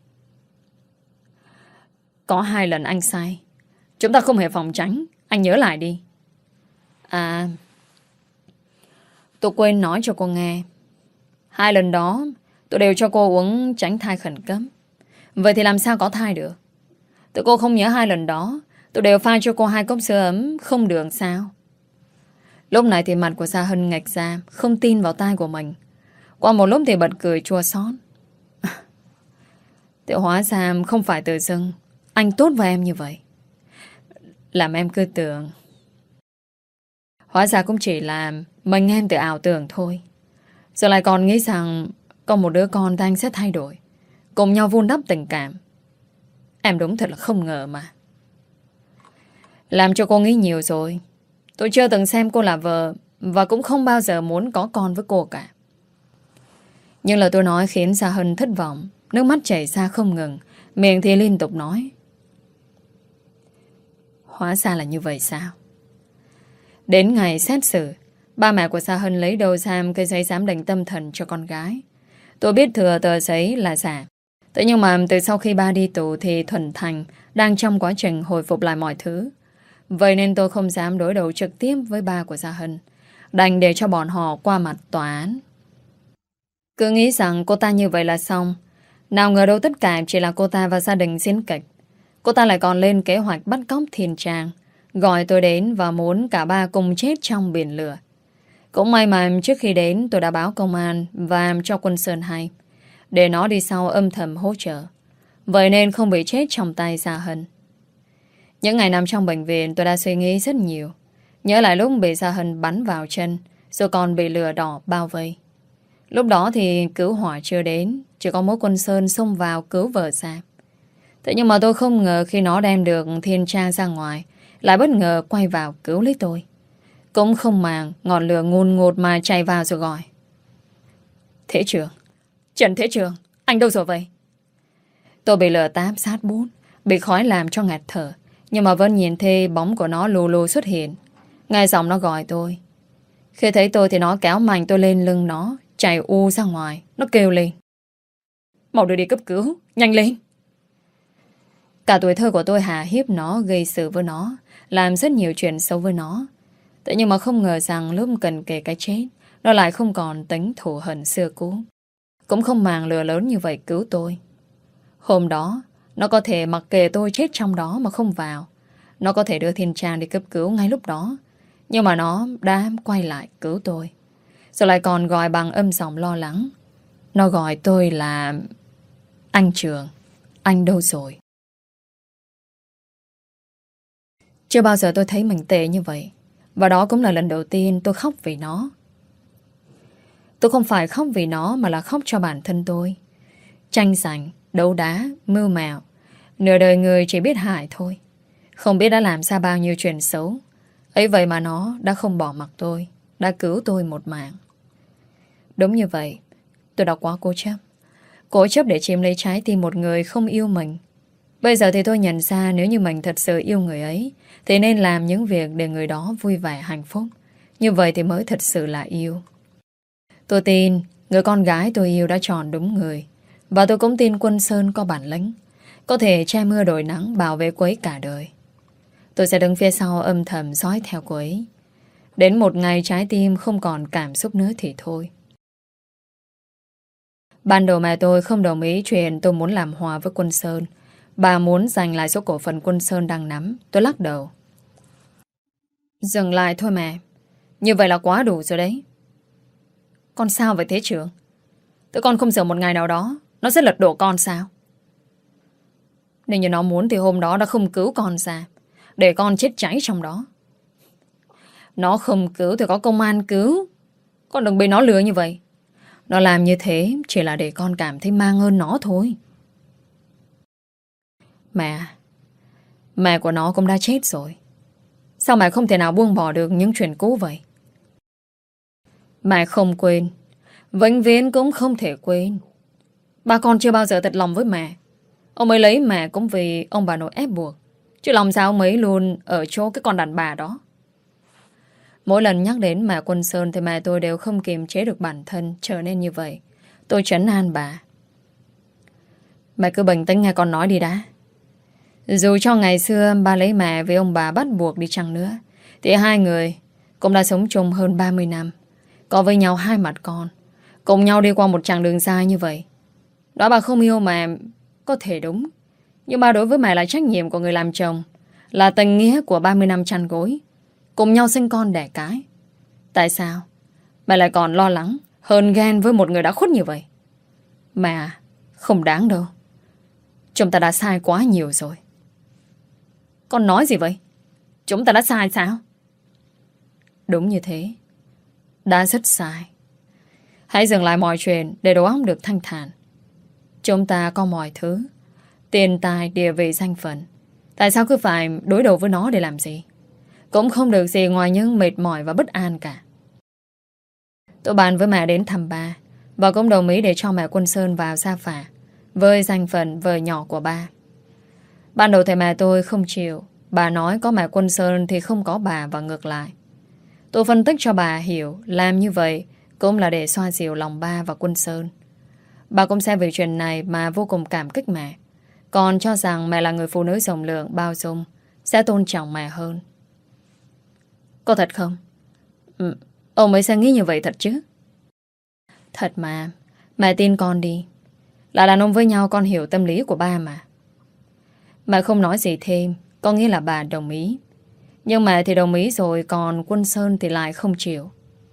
Có 2 lần anh sai. Chúng ta không hề phòng tránh. Anh nhớ lại đi. À, tôi quên nói cho cô nghe. 2 lần đó tôi đều cho cô uống tránh thai khẩn cấp. Vậy thì làm sao có thai được? Tụi cô không nhớ 2 lần đó tôi đều pha cho cô 2 cốc sữa ấm không đường sao? Lúc này thì mặt của Gia Hân ngạch ra, không tin vào tai của mình. Qua một lúc thì bật cười chua xót. Tự hóa ra không phải tự dưng anh tốt với em như vậy. Làm em cứ tưởng. Hóa ra cũng chỉ là mình em tự ảo tưởng thôi. Giờ lại còn nghĩ rằng có một đứa con thì anh sẽ thay đổi, cùng nhau vun đắp tình cảm. Em đúng thật là không ngờ mà. Làm cho cô nghĩ nhiều rồi. Tôi chưa từng xem cô là vợ và cũng không bao giờ muốn có con với cô cả. Nhưng lời tôi nói khiến Sa Hân thất vọng. Nước mắt chảy ra không ngừng, miệng thì liên tục nói. Hóa ra là như vậy sao? Đến ngày xét xử, ba mẹ của Sa Hân lấy đâu ra cái giấy giám định tâm thần cho con gái. Tôi biết thừa tờ giấy là giả. Thế nhưng mà từ sau khi ba đi tù thì Thuần Thành đang trong quá trình hồi phục lại mọi thứ. Vậy nên tôi không dám đối đầu trực tiếp với ba của Sa Hân, đành để cho bọn họ qua mặt tòa án. Cứ nghĩ rằng cô ta như vậy là xong. Nào ngờ đâu tất cả chỉ là cô ta và gia đình diễn kịch. Cô ta lại còn lên kế hoạch bắt cóc Thiên Trang, gọi tôi đến và muốn cả ba cùng chết trong biển lửa. Cũng may mà trước khi đến tôi đã báo công an và cho Quân Sơn hay, để nó đi sau âm thầm hỗ trợ. Vậy nên không bị chết trong tay Sa Hân. Những ngày nằm trong bệnh viện tôi đã suy nghĩ rất nhiều. Nhớ lại lúc bị Sa Hân bắn vào chân, rồi còn bị lửa đỏ bao vây. Lúc đó thì cứu hỏa chưa đến, chỉ có mỗi Quân Sơn xông vào cứu vợ Sa. Thế nhưng mà tôi không ngờ khi nó đem được Thiên Trang ra ngoài, lại bất ngờ quay vào cứu lấy tôi. Cũng không màng, ngọn lửa ngùn ngụt mà chạy vào rồi gọi. Thế Trường, Trần Thế Trường, anh đâu rồi vậy? Tôi bị lửa táp sát bút, bị khói làm cho ngạt thở, nhưng mà vẫn nhìn thấy bóng của nó lù lù xuất hiện. Ngay giọng nó gọi tôi. Khi thấy tôi thì nó kéo mạnh tôi lên lưng nó, chạy u ra ngoài. Nó kêu lên. Mau đưa đi cấp cứu, nhanh lên. Cả tuổi thơ của tôi hà hiếp nó, gây sự với nó, làm rất nhiều chuyện xấu với nó. Thế nhưng mà không ngờ rằng lúc cần kề cái chết, nó lại không còn tính thù hận xưa cũ. Cũng không màng lừa lớn như vậy cứu tôi. Hôm đó, nó có thể mặc kệ tôi chết trong đó mà không vào. Nó có thể đưa Thiên Trang đi cấp cứu ngay lúc đó. Nhưng mà nó đã quay lại cứu tôi. Rồi lại còn gọi bằng âm giọng lo lắng. Nó gọi tôi là... Anh Trường, anh đâu rồi? Chưa bao giờ tôi thấy mình tệ như vậy. Và đó cũng là lần đầu tiên tôi khóc vì nó. Tôi không phải khóc vì nó mà là khóc cho bản thân tôi. Tranh giành, đấu đá, mưu mẹo. Nửa đời người chỉ biết hại thôi. Không biết đã làm ra bao nhiêu chuyện xấu. Ấy vậy mà nó đã không bỏ mặc tôi, đã cứu tôi một mạng. Đúng như vậy, tôi đã quá cố chấp. Cố chấp để chiếm lấy trái tim một người không yêu mình. Bây giờ thì tôi nhận ra nếu như mình thật sự yêu người ấy thì nên làm những việc để người đó vui vẻ hạnh phúc. Như vậy thì mới thật sự là yêu. Tôi tin người con gái tôi yêu đã chọn đúng người. Và tôi cũng tin Quân Sơn có bản lĩnh, có thể che mưa đổi nắng bảo vệ cô ấy cả đời. Tôi sẽ đứng phía sau âm thầm dõi theo cô ấy. Đến một ngày trái tim không còn cảm xúc nữa thì thôi. Ban đầu mẹ tôi không đồng ý chuyện tôi muốn làm hòa với Quân Sơn. Bà muốn giành lại số cổ phần Quân Sơn đang nắm. Tôi lắc đầu. Dừng lại thôi mẹ. Như vậy là quá đủ rồi đấy. Con sao vậy Thế Trường? Tụi con không sợ một ngày nào đó nó sẽ lật đổ con sao? Nếu như nó muốn thì hôm đó đã không cứu con ra, để con chết cháy trong đó. Nó không cứu thì có công an cứu. Con đừng bị nó lừa như vậy. Nó làm như thế chỉ là để con cảm thấy mang ơn nó thôi. Mẹ của nó cũng đã chết rồi. Sao mẹ không thể nào buông bỏ được những chuyện cũ vậy? Mẹ không quên, vĩnh viễn cũng không thể quên. Ba con chưa bao giờ thật lòng với mẹ. Ông ấy lấy mẹ cũng vì ông bà nội ép buộc. Chứ lòng sao ông ấy luôn ở chỗ cái con đàn bà đó. Mỗi lần nhắc đến mẹ Quân Sơn thì mẹ tôi đều không kiềm chế được bản thân trở nên như vậy. Tôi trấn an bà. Mẹ cứ bình tĩnh nghe con nói đi đã. Dù cho ngày xưa ba lấy mẹ vì ông bà bắt buộc đi chăng nữa, thì hai người cũng đã sống chung hơn 30 năm. Có với nhau hai mặt con, cùng nhau đi qua một chặng đường dài như vậy. Đó bà không yêu mẹ có thể đúng, nhưng mà đối với mẹ là trách nhiệm của người làm chồng, là tình nghĩa của 30 năm chăn gối, cùng nhau sinh con đẻ cái. Tại sao mẹ lại còn lo lắng, hờn ghen với một người đã khuất như vậy? Mẹ không đáng đâu. Chúng ta đã sai quá nhiều rồi. Con nói gì vậy? Chúng ta đã sai sao? Đúng như thế. Đã rất sai. Hãy dừng lại mọi chuyện để đầu óc được thanh thản. Chúng ta có mọi thứ, tiền tài, địa vị, danh phận. Tại sao cứ phải đối đầu với nó để làm gì? cũng không được gì ngoài những mệt mỏi và bất an cả. Tôi bàn với mẹ đến thăm ba và cũng đồng ý để cho mẹ Quân Sơn vào Sa Phả với danh phận vợ nhỏ của ba. Ban đầu thầy mẹ tôi không chịu. Bà nói có mẹ Quân Sơn thì không có bà và ngược lại. Tôi phân tích cho bà hiểu làm như vậy cũng là để xoa dịu lòng ba và Quân Sơn. Bà cũng xem về chuyện này mà vô cùng cảm kích mẹ, còn cho rằng mẹ là người phụ nữ rộng lượng, bao dung, sẽ tôn trọng mẹ hơn. Có thật không? Ông ấy sẽ nghĩ như vậy thật chứ? Thật mà. Mẹ tin con đi. Là đàn ông với nhau con hiểu tâm lý của ba mà. Mẹ không nói gì thêm, có nghĩa là bà đồng ý. Nhưng mẹ thì đồng ý rồi, còn Quân Sơn thì lại không chịu.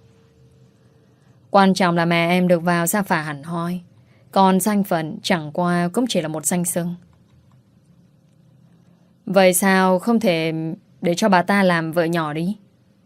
Quan trọng là mẹ em được vào Sa Phả hẳn hoi, còn danh phận chẳng qua cũng chỉ là một danh xưng. Vậy sao không thể để cho bà ta làm vợ nhỏ đi?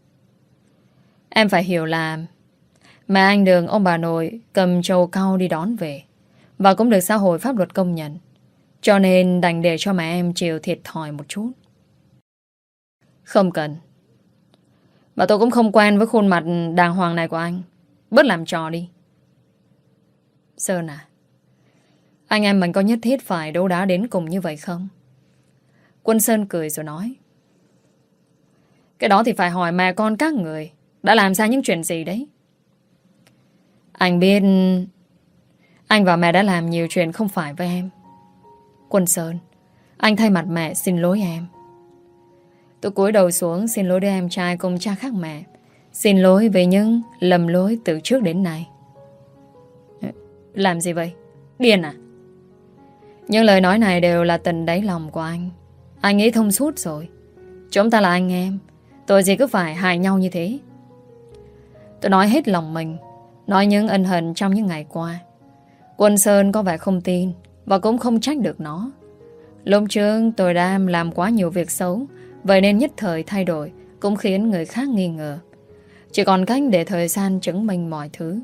Em phải hiểu là mẹ anh được ông bà nội cầm trầu cau đi đón về, và cũng được xã hội pháp luật công nhận, cho nên đành để cho mẹ em chịu thiệt thòi một chút. Không cần. Và tôi cũng không quen với khuôn mặt đàng hoàng này của anh. Bớt làm trò đi. Sơn à, anh em mình có nhất thiết phải đấu đá đến cùng như vậy không? Quân Sơn cười rồi nói, cái đó thì phải hỏi mẹ con các người đã làm ra những chuyện gì đấy. Anh biết anh và mẹ đã làm nhiều chuyện không phải với em. Quân Sơn, anh thay mặt mẹ xin lỗi em. Tôi cúi đầu xuống xin lỗi đứa em trai cùng cha khác mẹ. Xin lỗi về những lầm lỗi từ trước đến nay. Làm gì vậy? Điên à? Những lời nói này đều là tình đáy lòng của anh. Anh nghĩ thông suốt rồi. Chúng ta là anh em, tội gì cứ phải hại nhau như thế. Tôi nói hết lòng mình, nói những ân hận trong những ngày qua. Quân Sơn có vẻ không tin và cũng không trách được nó. Lúc trước tôi đã làm quá nhiều việc xấu, vậy nên nhất thời thay đổi cũng khiến người khác nghi ngờ. Chỉ còn cách để thời gian chứng minh mọi thứ.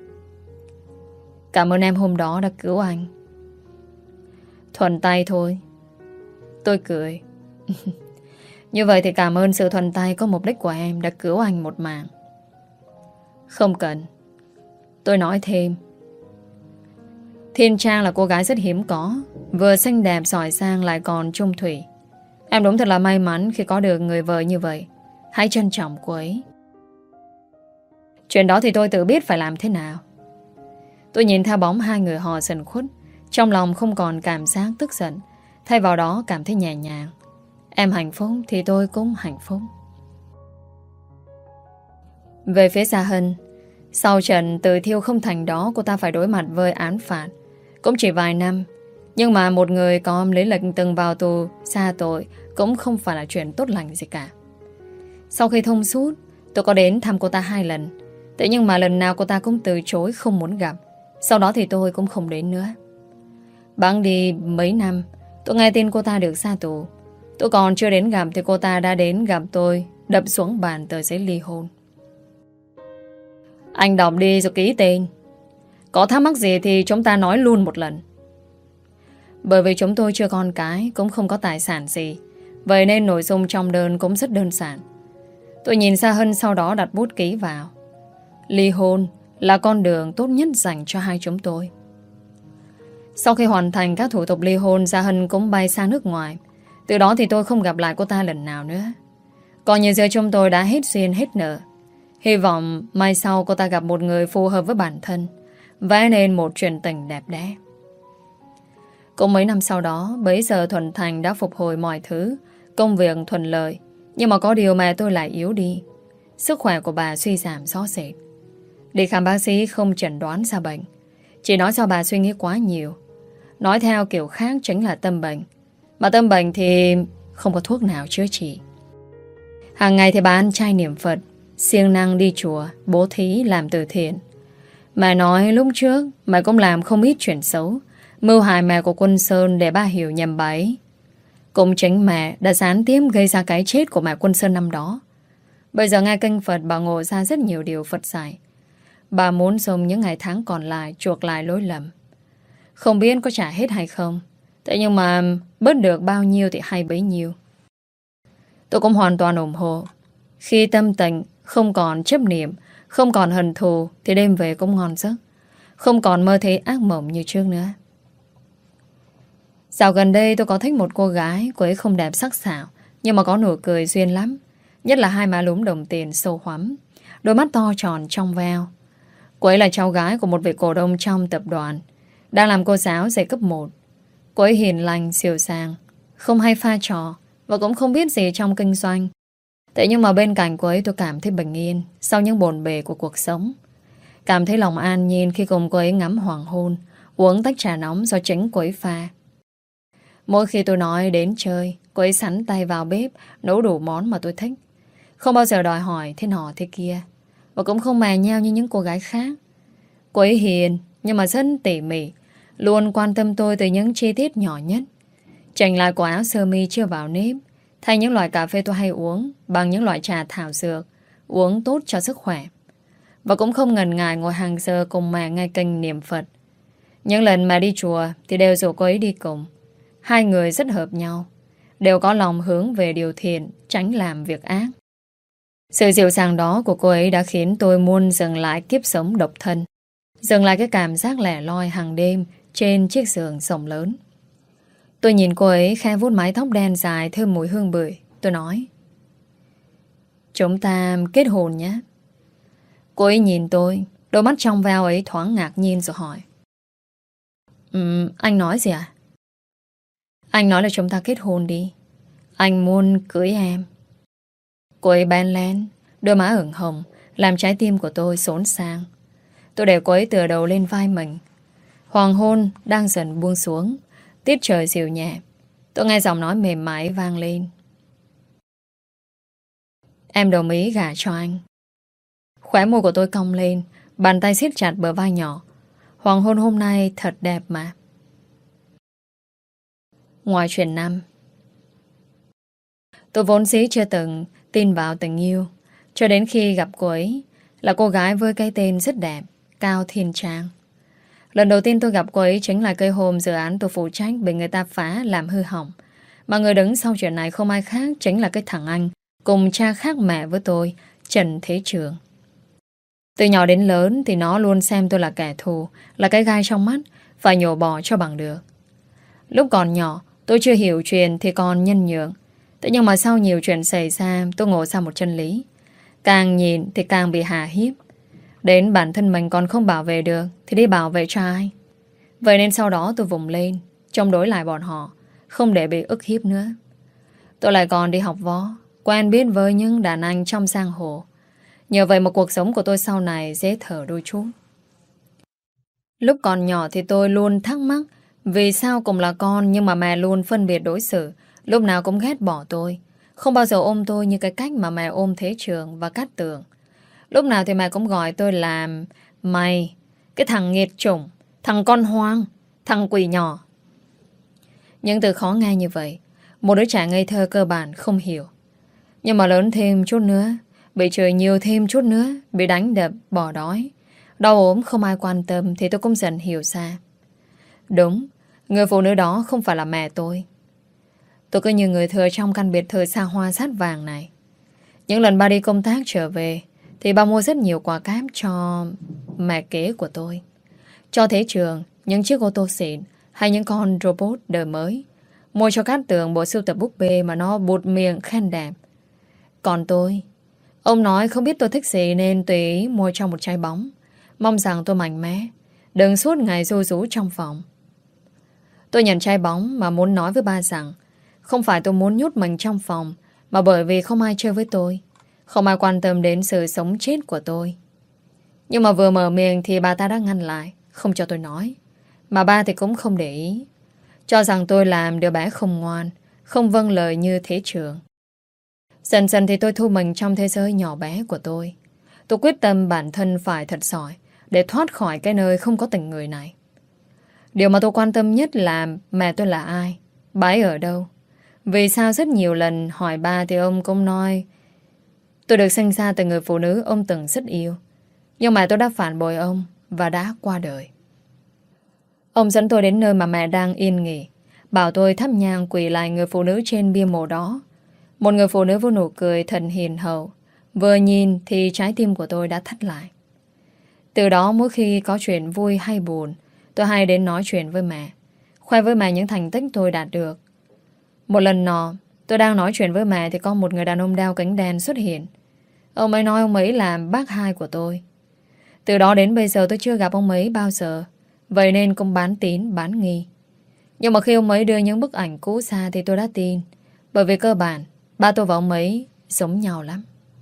Cảm ơn em hôm đó đã cứu anh. Thuận tay thôi. Tôi cười. Như vậy thì cảm ơn sự thuận tay có mục đích của em đã cứu anh một mạng. Không cần. Tôi nói thêm. Thiên Trang là cô gái rất hiếm có, vừa xinh đẹp giỏi giang lại còn trung thủy. Em đúng thật là may mắn khi có được người vợ như vậy. Hãy trân trọng cô ấy. Chuyện đó thì tôi tự biết phải làm thế nào. Tôi nhìn theo bóng hai người họ dần khuất, trong lòng không còn cảm giác tức giận, thay vào đó cảm thấy nhẹ nhàng. Em hạnh phúc thì tôi cũng hạnh phúc. Về phía Gia Hân, sau trận tự thiêu không thành đó, cô ta phải đối mặt với án phạt. Cũng chỉ vài năm, nhưng mà một người có lấy lịch từng vào tù xa tội cũng không phải là chuyện tốt lành gì cả. Sau khi thông suốt, tôi có đến thăm cô ta 2 lần. Thế nhưng mà lần nào cô ta cũng từ chối không muốn gặp. Sau đó thì tôi cũng không đến nữa. Bẵng đi mấy năm, tôi nghe tin cô ta được ra tù. Tôi còn chưa đến gặp thì cô ta đã đến gặp tôi, đập xuống bàn tờ giấy ly hôn. Anh đọc đi rồi ký tên. Có thắc mắc gì thì chúng ta nói luôn một lần. Bởi vì chúng tôi chưa con cái, cũng không có tài sản gì, vậy nên nội dung trong đơn cũng rất đơn giản. Tôi nhìn Gia Hân sau đó đặt bút ký vào. Ly hôn là con đường tốt nhất dành cho hai chúng tôi. Sau khi hoàn thành các thủ tục ly hôn, Gia Hân cũng bay sang nước ngoài. Từ đó thì tôi không gặp lại cô ta lần nào nữa. Coi như giữa chúng tôi đã hết duyên hết nợ. Hy vọng mai sau cô ta gặp một người phù hợp với bản thân, vẽ nên một chuyện tình đẹp đẽ. Cũng mấy năm sau đó, bấy giờ Thuận Thành đã phục hồi mọi thứ, công việc thuận lợi. Nhưng mà có điều mẹ tôi lại yếu đi. Sức khỏe của bà suy giảm rõ rệt. Đi khám bác sĩ không chẩn đoán ra bệnh, chỉ nói do bà suy nghĩ quá nhiều. Nói theo kiểu khác chính là tâm bệnh. Mà tâm bệnh thì không có thuốc nào chữa trị. Hàng ngày thì bà ăn chay niệm Phật, siêng năng đi chùa, bố thí, làm từ thiện. Mẹ nói lúc trước mẹ cũng làm không ít chuyện xấu, mưu hại mẹ của Quân Sơn để ba hiểu nhầm bà ấy. Cũng chính mẹ đã gián tiếp gây ra cái chết của mẹ Quân Sơn năm đó. Bây giờ nghe kinh Phật, bà ngộ ra rất nhiều điều Phật dạy. Bà muốn dùng những ngày tháng còn lại chuộc lại lỗi lầm. Không biết có trả hết hay không, thế nhưng mà bớt được bao nhiêu thì hay bấy nhiêu. Tôi cũng hoàn toàn ủng hộ. Khi tâm tình không còn chấp niệm, không còn hận thù thì đêm về cũng ngon giấc. Không còn mơ thấy ác mộng như trước nữa. Dạo gần đây tôi có thích một cô gái. Cô ấy không đẹp sắc sảo, nhưng mà có nụ cười duyên lắm. Nhất là hai má lúm đồng tiền sâu hoắm, đôi mắt to tròn trong veo. Cô ấy là cháu gái của một vị cổ đông trong tập đoàn, đang làm cô giáo dạy cấp 1. Cô ấy hiền lành, siêu sàng, không hay pha trò và cũng không biết gì trong kinh doanh. Thế nhưng mà bên cạnh cô ấy tôi cảm thấy bình yên sau những bộn bề của cuộc sống. Cảm thấy lòng an nhiên khi cùng cô ấy ngắm hoàng hôn, uống tách trà nóng do chính cô ấy pha. Mỗi khi tôi nói đến chơi, cô ấy sắn tay vào bếp nấu đủ món mà tôi thích. Không bao giờ đòi hỏi thế nọ thế kia, và cũng không mè nheo như những cô gái khác. Cô ấy hiền nhưng mà rất tỉ mỉ, luôn quan tâm tôi từ những chi tiết nhỏ nhất. Chỉnh lại quả áo sơ mi chưa vào nếp, thay những loại cà phê tôi hay uống bằng những loại trà thảo dược, uống tốt cho sức khỏe. Và cũng không ngần ngại ngồi hàng giờ cùng mẹ nghe kênh niệm Phật. Những lần mà đi chùa thì đều rủ cô ấy đi cùng. Hai người rất hợp nhau, đều có lòng hướng về điều thiện, tránh làm việc ác. Sự dịu dàng đó của cô ấy đã khiến tôi muốn dừng lại kiếp sống độc thân, dừng lại cái cảm giác lẻ loi hàng đêm trên chiếc giường rộng lớn. Tôi nhìn cô ấy khẽ vuốt mái tóc đen dài thơm mùi hương bưởi. Tôi nói: chúng ta kết hôn nhé. Cô ấy nhìn tôi, đôi mắt trong veo ấy thoáng ngạc nhiên rồi hỏi: anh nói gì à? Anh nói là chúng ta kết hôn đi. Anh muốn cưới em. Cô ấy bén lén, đôi má ửng hồng, làm trái tim của tôi xốn sang. Tôi để cô ấy tựa đầu lên vai mình. Hoàng hôn đang dần buông xuống, tiết trời dịu nhẹ. Tôi nghe giọng nói mềm mại vang lên: em đồng ý gả cho anh. Khóe môi của tôi cong lên, bàn tay siết chặt bờ vai nhỏ. Hoàng hôn hôm nay thật đẹp mà. Ngoài chuyện năm, tôi vốn dĩ chưa từng tin vào tình yêu, cho đến khi gặp cô ấy, là cô gái với cái tên rất đẹp, Cao Thiên Trang. Lần đầu tiên tôi gặp cô ấy chính là cái hôm dự án tôi phụ trách bị người ta phá làm hư hỏng. Mà người đứng sau chuyện này không ai khác, chính là cái thằng anh cùng cha khác mẹ với tôi, Trần Thế Trường. Từ nhỏ đến lớn thì nó luôn xem tôi là kẻ thù, là cái gai trong mắt, phải nhổ bỏ cho bằng được. Lúc còn nhỏ, tôi chưa hiểu chuyện thì còn nhân nhượng. Thế nhưng mà sau nhiều chuyện xảy ra, tôi ngộ ra một chân lý: càng nhìn thì càng bị hà hiếp. Đến bản thân mình còn không bảo vệ được thì đi bảo vệ cho ai? Vậy nên sau đó tôi vùng lên, chống đối lại bọn họ, không để bị ức hiếp nữa. Tôi lại còn đi học võ, quen biết với những đàn anh trong giang hồ. Nhờ vậy mà cuộc sống của tôi sau này dễ thở đôi chút. Lúc còn nhỏ thì tôi luôn thắc mắc vì sao cùng là con nhưng mà mẹ luôn phân biệt đối xử, lúc nào cũng ghét bỏ tôi, không bao giờ ôm tôi như cái cách mà mẹ ôm Thế Trường và Cát Tường. Lúc nào thì mẹ cũng gọi tôi là mày, cái thằng nghiệt chủng, thằng con hoang, thằng quỷ nhỏ. Những từ khó nghe như vậy, một đứa trẻ ngây thơ cơ bản không hiểu. Nhưng mà lớn thêm chút nữa, bị chửi nhiều thêm chút nữa, bị đánh đập, bỏ đói, đau ốm không ai quan tâm, thì tôi cũng dần hiểu ra. Đúng, người phụ nữ đó không phải là mẹ tôi. Tôi cứ như người thừa trong căn biệt thự xa hoa sát vàng này. Những lần ba đi công tác trở về thì ba mua rất nhiều quà cáp cho mẹ kế của tôi, cho Thế Trường những chiếc ô tô xịn hay những con robot đời mới, mua cho Cát Tường bộ sưu tập búp bê mà nó bụt miệng khen đẹp. Còn tôi, ông nói không biết tôi thích gì nên tùy ý mua cho một trái bóng, mong rằng tôi mạnh mẽ, đừng suốt ngày ru rú trong phòng. Tôi nhận trái bóng mà muốn nói với ba rằng không phải tôi muốn nhốt mình trong phòng, mà bởi vì không ai chơi với tôi, không ai quan tâm đến sự sống chết của tôi. Nhưng mà vừa mở miệng thì bà ta đã ngăn lại, không cho tôi nói. Mà ba thì cũng không để ý, cho rằng tôi làm đứa bé không ngoan, không vâng lời như Thế Trường. Dần dần thì tôi thu mình trong thế giới nhỏ bé của tôi. Tôi quyết tâm bản thân phải thật giỏi để thoát khỏi cái nơi không có tình người này. Điều mà tôi quan tâm nhất là mẹ tôi là ai, bà ấy ở đâu. Vì sao rất nhiều lần hỏi ba thì ông cũng nói tôi được sinh ra từ người phụ nữ ông từng rất yêu, nhưng mà tôi đã phản bội ông và đã qua đời. Ông dẫn tôi đến nơi mà mẹ đang yên nghỉ, bảo tôi thắp nhang quỳ lại người phụ nữ trên bia mộ đó. Một người phụ nữ với nụ cười thật hiền hậu, Vừa nhìn thì trái tim của tôi đã thắt lại. Từ đó mỗi khi có chuyện vui hay buồn, tôi hay đến nói chuyện với mẹ, khoe với mẹ những thành tích tôi đạt được. Một lần nọ, tôi đang nói chuyện với mẹ thì có một người đàn ông đeo kính đen xuất hiện. Ông ấy nói ông ấy là bác hai của tôi. Từ đó đến bây giờ tôi chưa gặp ông ấy bao giờ, vậy nên cũng bán tín bán nghi. Nhưng mà khi ông ấy đưa những bức ảnh cũ xa thì tôi đã tin, bởi vì cơ bản ba tôi và ông ấy giống nhau lắm.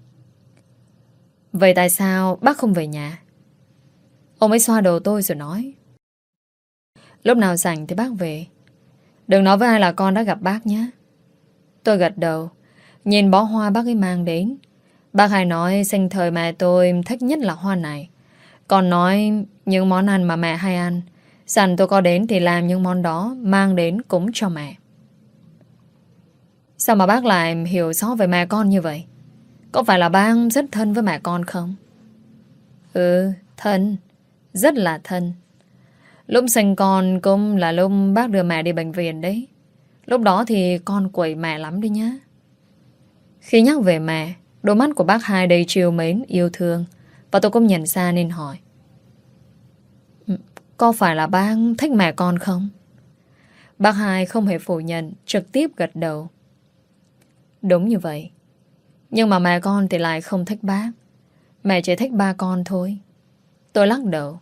Vậy tại sao bác không về nhà? Ông ấy xoa đầu tôi rồi nói, lúc nào rảnh thì bác về. Đừng nói với ai là con đã gặp bác nhé. Tôi gật đầu, nhìn bó hoa bác ấy mang đến. Bác hay nói sinh thời mẹ tôi thích nhất là hoa này. Còn nói những món ăn mà mẹ hay ăn, sẵn tôi có đến thì làm những món đó mang đến cúng cho mẹ. Sao mà bác lại hiểu rõ về mẹ con như vậy? Có phải là bác rất thân với mẹ con không? Ừ, thân. Rất là thân. Lúc sinh con cũng là lúc bác đưa mẹ đi bệnh viện đấy. Lúc đó thì con quậy mẹ lắm đi nhá. Khi nhắc về mẹ, đôi mắt của bác hai đầy trìu mến, yêu thương. Và tôi cũng nhận ra nên hỏi, có phải là bác thích mẹ con không? Bác hai không hề phủ nhận, trực tiếp gật đầu. Đúng như vậy. Nhưng mà mẹ con thì lại không thích bác. Mẹ chỉ thích ba con thôi. Tôi lắc đầu.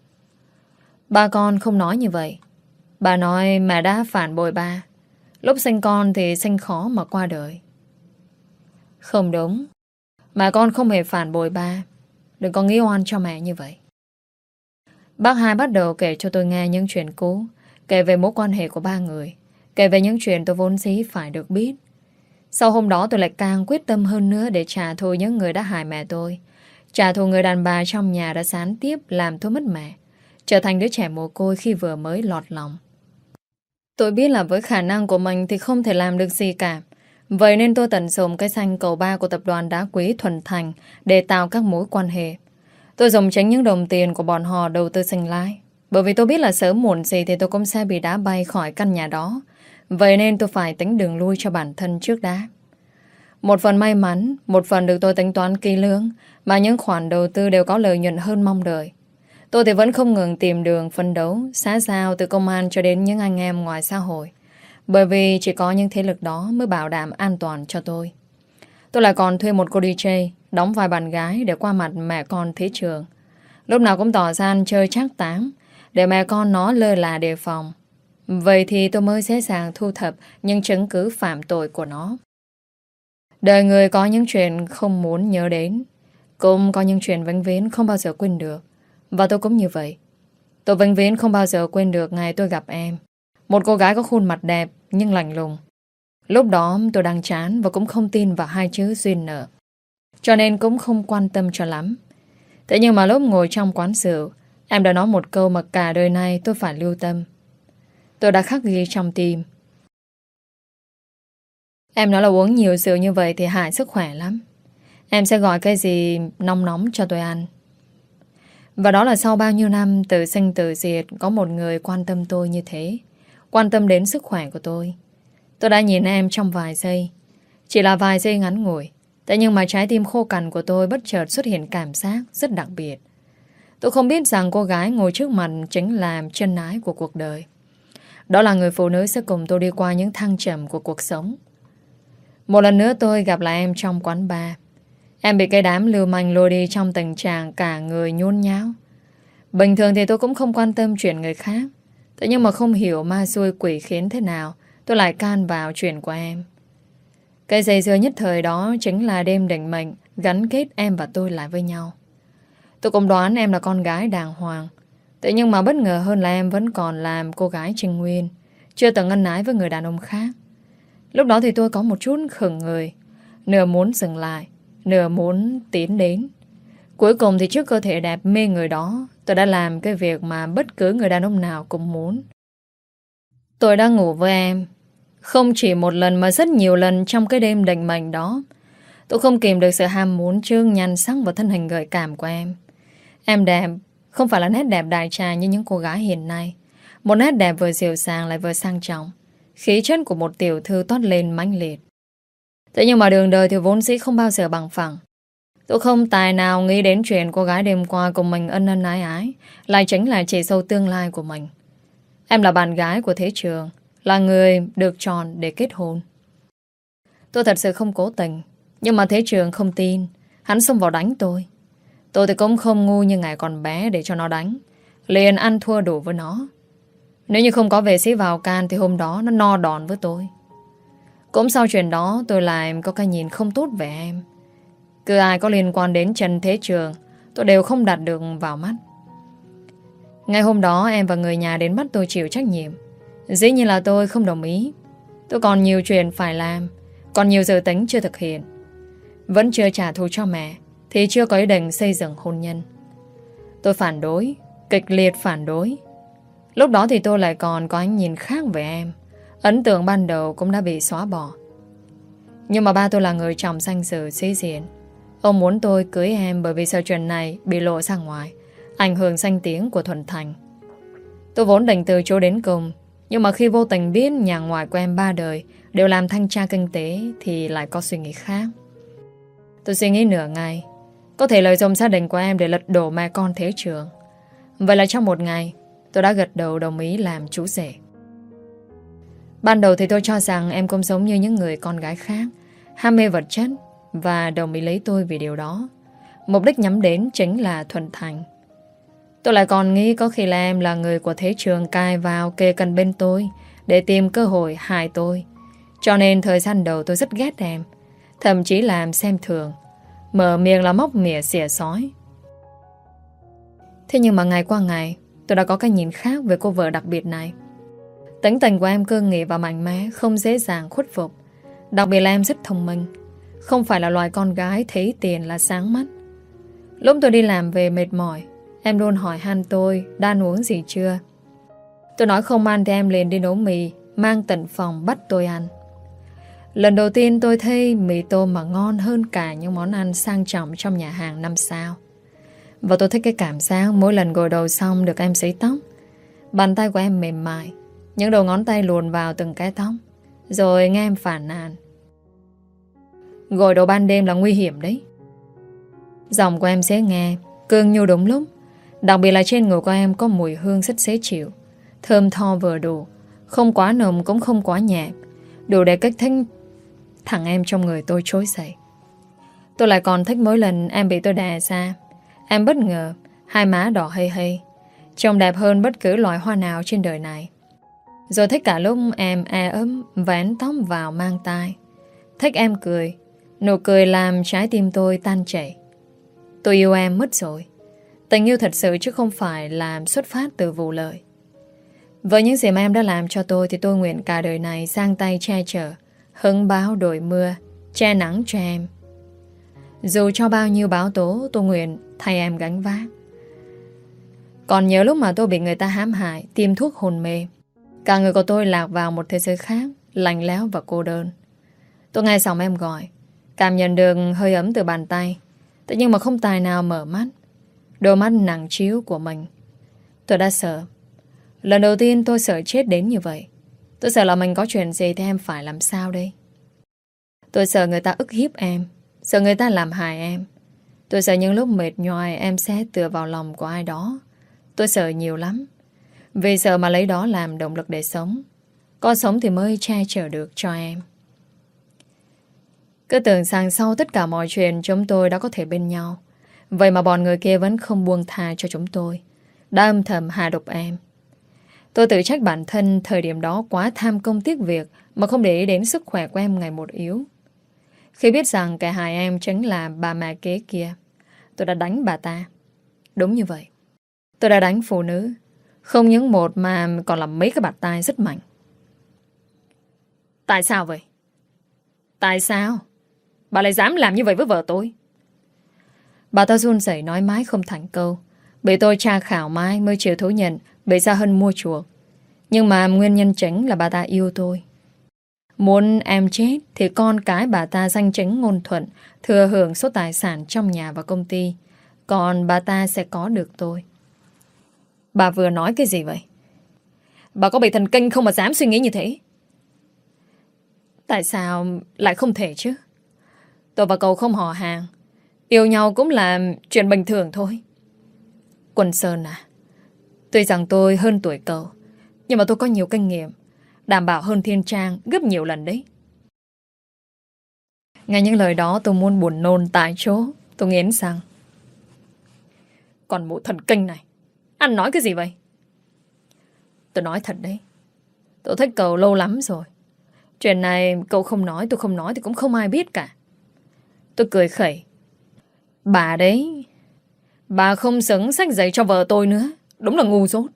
Ba con không nói như vậy. Bà nói mẹ đã phản bội ba. Lúc sinh con thì sinh khó mà qua đời. Không đúng. Mẹ con không hề phản bội ba. Đừng có nghĩ oan cho mẹ như vậy. Bác hai bắt đầu kể cho tôi nghe những chuyện cũ, kể về mối quan hệ của ba người, kể về những chuyện tôi vốn dĩ phải được biết. Sau hôm đó tôi lại càng quyết tâm hơn nữa để trả thù những người đã hại mẹ tôi, trả thù người đàn bà trong nhà đã gián tiếp làm tôi mất mẹ, trở thành đứa trẻ mồ côi khi vừa mới lọt lòng. Tôi biết là với khả năng của mình thì không thể làm được gì cả. Vậy nên tôi tận dụng cái xanh cầu ba của tập đoàn đá quý Thuần Thành để tạo các mối quan hệ. Tôi dùng chính những đồng tiền của bọn họ đầu tư sinh lãi. Bởi vì tôi biết là sớm muộn gì thì tôi cũng sẽ bị đá bay khỏi căn nhà đó. Vậy nên tôi phải tính đường lui cho bản thân trước đã. Một phần may mắn, một phần được tôi tính toán kỹ lưỡng, mà những khoản đầu tư đều có lợi nhuận hơn mong đợi. Tôi thì vẫn không ngừng tìm đường phấn đấu, xã giao từ công an cho đến những anh em ngoài xã hội. Bởi vì chỉ có những thế lực đó mới bảo đảm an toàn cho tôi. Tôi lại còn thuê một cô DJ đóng vai bạn gái để qua mặt mẹ con thế trường. Lúc nào cũng tỏ ra ăn chơi trác táng để mẹ con nó lơ là đề phòng. Vậy thì tôi mới dễ dàng thu thập những chứng cứ phạm tội của nó. Đời người có những chuyện không muốn nhớ đến, cũng có những chuyện vĩnh viễn không bao giờ quên được. Và tôi cũng như vậy. Tôi vĩnh viễn không bao giờ quên được ngày tôi gặp em. Một cô gái có khuôn mặt đẹp nhưng lạnh lùng. Lúc đó tôi đang chán và cũng không tin vào hai chữ duyên nợ, cho nên cũng không quan tâm cho lắm. Thế nhưng mà lúc ngồi trong quán rượu, em đã nói một câu mà cả đời này tôi phải lưu tâm. Tôi đã khắc ghi trong tim. Em nói là uống nhiều rượu như vậy thì hại sức khỏe lắm. Em sẽ gọi cái gì nóng nóng cho tôi ăn. Và đó là sau bao nhiêu năm tự sinh tự diệt, có một người quan tâm tôi như thế, quan tâm đến sức khỏe của tôi. Tôi đã nhìn em trong vài giây. Chỉ là vài giây ngắn ngủi. Thế nhưng mà trái tim khô cằn của tôi bất chợt xuất hiện cảm giác rất đặc biệt. Tôi không biết rằng cô gái ngồi trước mặt chính là chân ái của cuộc đời. Đó là người phụ nữ sẽ cùng tôi đi qua những thăng trầm của cuộc sống. Một lần nữa tôi gặp lại em trong quán bar. Em bị cái đám lưu manh lôi đi trong tình trạng cả người nhốn nháo. Bình thường thì tôi cũng không quan tâm chuyện người khác. Thế nhưng mà không hiểu ma xui quỷ khiến thế nào tôi lại can vào chuyện của em. Cái dây dưa nhất thời đó chính là đêm định mệnh gắn kết em và tôi lại với nhau. Tôi cũng đoán em là con gái đàng hoàng. Thế nhưng mà bất ngờ hơn là em vẫn còn làm cô gái trinh nguyên, chưa từng ân ái với người đàn ông khác. Lúc đó thì tôi có một chút khựng người, nửa muốn dừng lại, nửa muốn tiến đến. Cuối cùng thì trước cơ thể đẹp mê người đó, tôi đã làm cái việc mà bất cứ người đàn ông nào cũng muốn. Tôi đã ngủ với em, không chỉ một lần mà rất nhiều lần trong cái đêm định mệnh đó. Tôi không kìm được sự ham muốn trương nhan sắc và thân hình gợi cảm của em. Em đẹp, không phải là nét đẹp đại trà như những cô gái hiện nay. Một nét đẹp vừa dịu dàng lại vừa sang trọng. Khí chất của một tiểu thư toát lên mãnh liệt. Thế nhưng mà đường đời thì vốn dĩ không bao giờ bằng phẳng. Tôi không tài nào nghĩ đến chuyện cô gái đêm qua cùng mình ân ân ái ái lại chính là chị dâu tương lai của mình. Em là bạn gái của Thế Trường, là người được chọn để kết hôn. Tôi thật sự không cố tình, nhưng mà Thế Trường không tin. Hắn xông vào đánh tôi. Tôi thì cũng không ngu như ngày còn bé để cho nó đánh. Liền ăn thua đủ với nó. Nếu như không có vệ sĩ vào can thì hôm đó nó no đòn với tôi. Cũng sau chuyện đó tôi lại có cái nhìn không tốt về em. Cứ ai có liên quan đến Trần Thế Trường tôi đều không đặt được vào mắt. Ngày hôm đó em và người nhà đến bắt tôi chịu trách nhiệm. Dĩ nhiên là tôi không đồng ý. Tôi còn nhiều chuyện phải làm, còn nhiều dự tính chưa thực hiện. Vẫn chưa trả thù cho mẹ thì chưa có ý định xây dựng hôn nhân. Tôi phản đối, kịch liệt phản đối. Lúc đó thì tôi lại còn có ánh nhìn khác về em. Ấn tượng ban đầu cũng đã bị xóa bỏ. Nhưng mà ba tôi là người trọng danh dự sĩ diện. Ông muốn tôi cưới em bởi vì sợ chuyện này bị lộ ra ngoài, ảnh hưởng danh tiếng của Thuận Thành. Tôi vốn định từ chối đến cùng, nhưng mà khi vô tình biết nhà ngoại của em 3 đời đều làm thanh tra kinh tế thì lại có suy nghĩ khác. Tôi suy nghĩ nửa ngày, có thể lợi dụng gia đình của em để lật đổ mẹ con Thế Trường. Vậy là trong một ngày tôi đã gật đầu đồng ý làm chú rể. Ban đầu thì tôi cho rằng em cũng giống như những người con gái khác, ham mê vật chất và đồng ý lấy tôi vì điều đó. Mục đích nhắm đến chính là Thuận Thành. Tôi lại còn nghĩ có khi là em là người của Thế Trường cai vào kề cận bên tôi để tìm cơ hội hại tôi. Cho nên thời gian đầu tôi rất ghét em, thậm chí làm xem thường, mở miệng là móc mỉa xỉa xói. Thế nhưng mà ngày qua ngày tôi đã có cái nhìn khác về cô vợ đặc biệt này. Tính tình của em cương nghị và mạnh mẽ, không dễ dàng khuất phục. Đặc biệt là em rất thông minh, không phải là loài con gái thấy tiền là sáng mắt. Lúc tôi đi làm về mệt mỏi, em luôn hỏi han tôi đã ăn uống gì chưa. Tôi nói không ăn thì em liền đi nấu mì, mang tận phòng bắt tôi ăn. Lần đầu tiên tôi thấy mì tôm mà ngon hơn cả những món ăn sang trọng trong nhà hàng 5 sao. Và tôi thích cái cảm giác mỗi lần gội đầu xong được em sấy tóc. Bàn tay của em mềm mại, những đầu ngón tay luồn vào từng cái tóc. Rồi nghe em phàn nàn: gội đầu ban đêm là nguy hiểm đấy. Giọng của em dễ nghe, cương nhu đúng lúc. Đặc biệt là trên người của em có mùi hương rất dễ chịu, thơm tho vừa đủ, không quá nồng cũng không quá nhẹ, đủ để kích thích thằng em trong người tôi trỗi dậy. Tôi lại còn thích mỗi lần em bị tôi đè ra. Em bất ngờ, hai má đỏ hây hây, trông đẹp hơn bất cứ loài hoa nào trên đời này. Rồi thích cả lúc em ấm vén tóc vào mang tai. Thích em cười, nụ cười làm trái tim tôi tan chảy. Tôi yêu em mất rồi. Tình yêu thật sự chứ không phải làm xuất phát từ vụ lợi. Với những gì mà em đã làm cho tôi thì tôi nguyện cả đời này giang tay che chở, hứng báo đổi mưa, che nắng cho em. Dù cho bao nhiêu báo tố, tôi nguyện thay em gánh vác. Còn nhớ lúc mà tôi bị người ta hãm hại, tiêm thuốc hôn mê, cả người của tôi lạc vào một thế giới khác, lạnh lẽo và cô đơn. Tôi nghe giọng em gọi, cảm nhận được hơi ấm từ bàn tay. Thế nhưng mà không tài nào mở mắt. Đôi mắt nặng trĩu của mình. Tôi đã sợ. Lần đầu tiên tôi sợ chết đến như vậy. Tôi sợ là mình có chuyện gì thì em phải làm sao đây. Tôi sợ người ta ức hiếp em, sợ người ta làm hại em. Tôi sợ những lúc mệt nhoài em sẽ tựa vào lòng của ai đó. Tôi sợ nhiều lắm. Vì sợ mà lấy đó làm động lực để sống. Có sống thì mới che chở được cho em. Cứ tưởng rằng sau tất cả mọi chuyện chúng tôi đã có thể bên nhau. Vậy mà bọn người kia vẫn không buông tha cho chúng tôi, đã âm thầm hạ độc em. Tôi tự trách bản thân thời điểm đó quá tham công tiếc việc mà không để ý đến sức khỏe của em ngày một yếu. Khi biết rằng kẻ hại em chính là bà mẹ kế kia, tôi đã đánh bà ta. Đúng như vậy. Tôi đã đánh phụ nữ. Không những một mà còn là mấy cái bạt tai rất mạnh. Tại sao vậy? Tại sao? Bà lại dám làm như vậy với vợ tôi? Bà ta run rẩy nói mãi không thành câu. Bị tôi tra khảo mãi mới chịu thú nhận bị Gia Hân mua chuộc. Nhưng mà nguyên nhân chính là bà ta yêu tôi. Muốn em chết thì con cái bà ta danh chính ngôn thuận thừa hưởng số tài sản trong nhà và công ty. Còn bà ta sẽ có được tôi. Bà vừa nói cái gì vậy? Bà có bị thần kinh không mà dám suy nghĩ như thế? Tại sao lại không thể chứ? Tôi và cậu không họ hàng, Yêu nhau cũng là chuyện bình thường thôi. Quân Sơn à, tuy rằng tôi hơn tuổi cậu, nhưng mà tôi có nhiều kinh nghiệm, đảm bảo hơn Thiên Trang gấp nhiều lần đấy. Nghe những lời đó tôi muốn buồn nôn tại chỗ. Tôi nghiến răng. Còn mụ thần kinh này, anh nói cái gì vậy? Tôi nói thật đấy, tôi thích cậu lâu lắm rồi. Chuyện này cậu không nói, tôi không nói thì cũng không ai biết cả. Tôi cười khẩy. Bà đấy, bà không xứng xách giày cho vợ tôi nữa. Đúng là ngu dốt.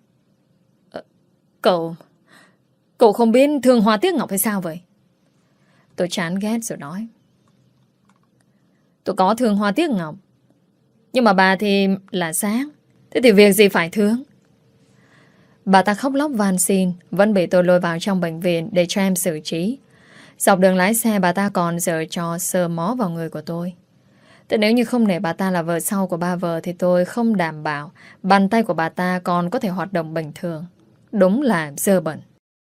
Cậu không biết thương hoa tiếc ngọc hay sao vậy? Tôi chán ghét rồi nói. Tôi có thương hoa tiếc ngọc, nhưng mà bà thì là sáng. Thế thì việc gì phải thương? Bà ta khóc lóc van xin, vẫn bị tôi lôi vào trong bệnh viện để cho em xử trí. Dọc đường lái xe bà ta còn giở trò sờ mó vào người của tôi. Thế nếu như không để bà ta là vợ sau của ba vợ thì tôi không đảm bảo bàn tay của bà ta còn có thể hoạt động bình thường. Đúng là dơ bẩn.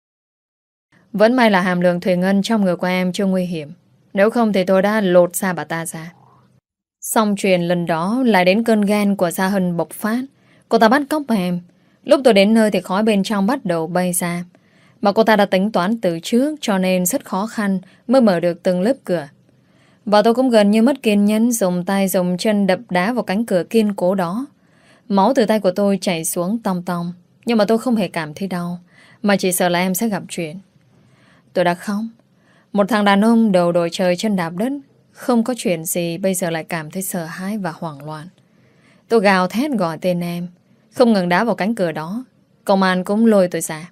Vẫn may là hàm lượng thủy ngân trong người của em chưa nguy hiểm. Nếu không thì tôi đã lột xa bà ta ra. Xong chuyện lần đó lại đến cơn ghen của Gia Hân bộc phát. Cô ta bắt cóc em. Lúc tôi đến nơi thì khói bên trong bắt đầu bay ra. Mà cô ta đã tính toán từ trước cho nên rất khó khăn mới mở được từng lớp cửa. Và tôi cũng gần như mất kiên nhẫn, dùng tay dùng chân đập đá vào cánh cửa kiên cố đó. Máu từ tay của tôi chảy xuống tong tong. Nhưng mà tôi không hề cảm thấy đau, mà chỉ sợ là em sẽ gặp chuyện. Tôi đã khóc. Một thằng đàn ông đầu đội trời chân đạp đất, không có chuyện gì bây giờ lại cảm thấy sợ hãi và hoảng loạn. Tôi gào thét gọi tên em, không ngừng đá vào cánh cửa đó. Công an cũng lôi tôi ra.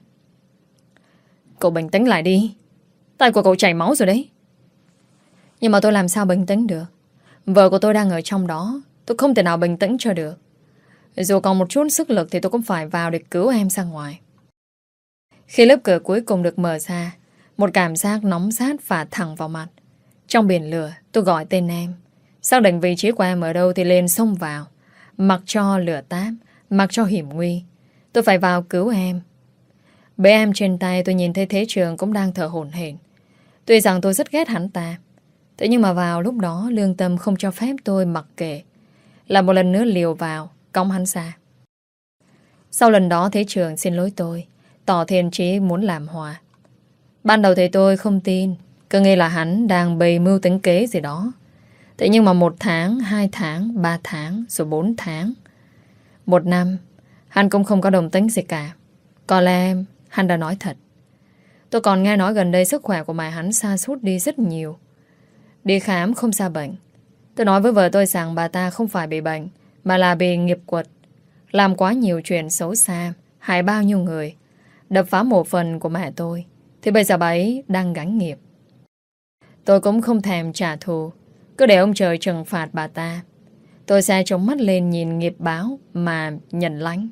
Cậu bình tĩnh lại đi, tay của cậu chảy máu rồi đấy. Nhưng mà tôi làm sao bình tĩnh được? Vợ của tôi đang ở trong đó, tôi không thể nào bình tĩnh cho được. Dù còn một chút sức lực thì tôi cũng phải vào để cứu em ra ngoài. Khi lớp cửa cuối cùng được mở ra, một cảm giác nóng rát phả thẳng vào mặt. Trong biển lửa, tôi gọi tên em. Xác định vị trí của em ở đâu thì lên xông vào. Mặc cho lửa táp, mặc cho hiểm nguy. Tôi phải vào cứu em. Bế em trên tay, tôi nhìn thấy Thế Trường cũng đang thở hổn hển. Tuy rằng tôi rất ghét hắn ta, thế nhưng mà vào lúc đó lương tâm không cho phép tôi mặc kệ. Là một lần nữa liều vào, cõng hắn ra. Sau lần đó Thế Trường xin lỗi tôi, tỏ thiện chí muốn làm hòa. Ban đầu thì tôi không tin, cứ nghĩ là hắn đang bày mưu tính kế gì đó. Thế nhưng mà 1 tháng, 2 tháng, 3 tháng, rồi 4 tháng, 1 năm, hắn cũng không có đồng tính gì cả. Có lẽ hắn đã nói thật. Tôi còn nghe nói gần đây sức khỏe của mẹ hắn sa sút đi rất nhiều. Đi khám không ra bệnh. Tôi nói với vợ tôi rằng bà ta không phải bị bệnh, mà là bị nghiệp quật. Làm quá nhiều chuyện xấu xa, hại bao nhiêu người, đập phá một phần của mẹ tôi. Thì bây giờ bà ấy đang gánh nghiệp. Tôi cũng không thèm trả thù, cứ để ông trời trừng phạt bà ta. Tôi sẽ chống mắt lên nhìn nghiệp báo mà nhận lãnh.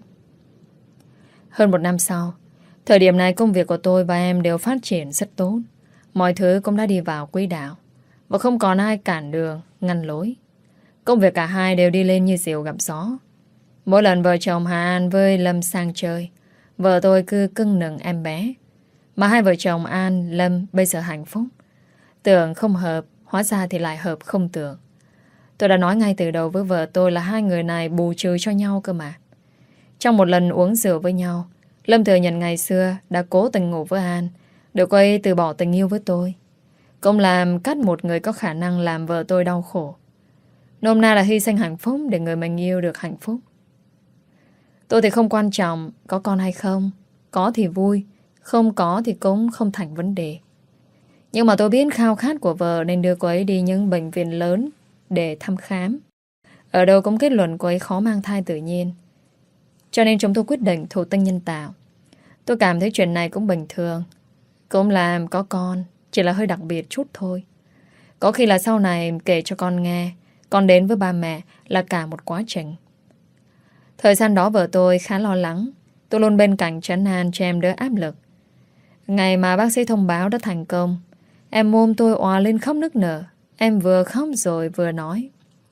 Hơn 1 năm sau, thời điểm này công việc của tôi và em đều phát triển rất tốt. Mọi thứ cũng đã đi vào quỹ đạo, và không còn ai cản đường, ngăn lối. Công việc cả hai đều đi lên như diều gặp gió. Mỗi lần vợ chồng Hà An với Lâm sang chơi, vợ tôi cứ cưng nựng em bé. Mà hai vợ chồng An, Lâm bây giờ hạnh phúc. Tưởng không hợp, hóa ra thì lại hợp không tưởng. Tôi đã nói ngay từ đầu với vợ tôi là hai người này bù trừ cho nhau cơ mà. Trong một lần uống rượu với nhau, Lâm thừa nhận ngày xưa đã cố tình ngủ với An, để cô ấy từ bỏ tình yêu với tôi. Cũng làm cắt một người có khả năng làm vợ tôi đau khổ. Nôm na là hy sinh hạnh phúc để người mình yêu được hạnh phúc. Tôi thì không quan trọng có con hay không. Có thì vui, không có thì cũng không thành vấn đề. Nhưng mà tôi biết khao khát của vợ nên đưa cô ấy đi những bệnh viện lớn để thăm khám. Ở đâu cũng kết luận cô ấy khó mang thai tự nhiên. Cho nên chúng tôi quyết định thụ tinh nhân tạo. Tôi cảm thấy chuyện này cũng bình thường. Cũng làm có con, chỉ là hơi đặc biệt chút thôi. Có khi là sau này kể cho con nghe, con đến với ba mẹ là cả một quá trình. Thời gian đó vợ tôi khá lo lắng. Tôi luôn bên cạnh trấn an cho em đỡ áp lực. Ngày mà bác sĩ thông báo đã thành công, em ôm tôi òa lên khóc nức nở. Em vừa khóc rồi vừa nói: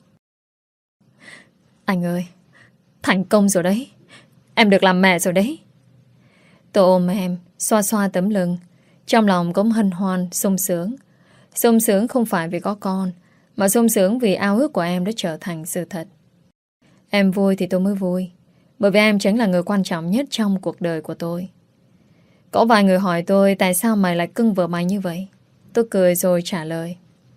Anh ơi, thành công rồi đấy. Em được làm mẹ rồi đấy. Tôi ôm em, xoa xoa tấm lưng. Trong lòng cũng hân hoan, sung sướng. Sung sướng không phải vì có con, mà sung sướng vì ao ước của em đã trở thành sự thật. Em vui thì tôi mới vui, bởi vì em chính là người quan trọng nhất trong cuộc đời của tôi. Có vài người hỏi tôi tại sao mày lại cưng vợ mày như vậy. Tôi cười rồi trả lời.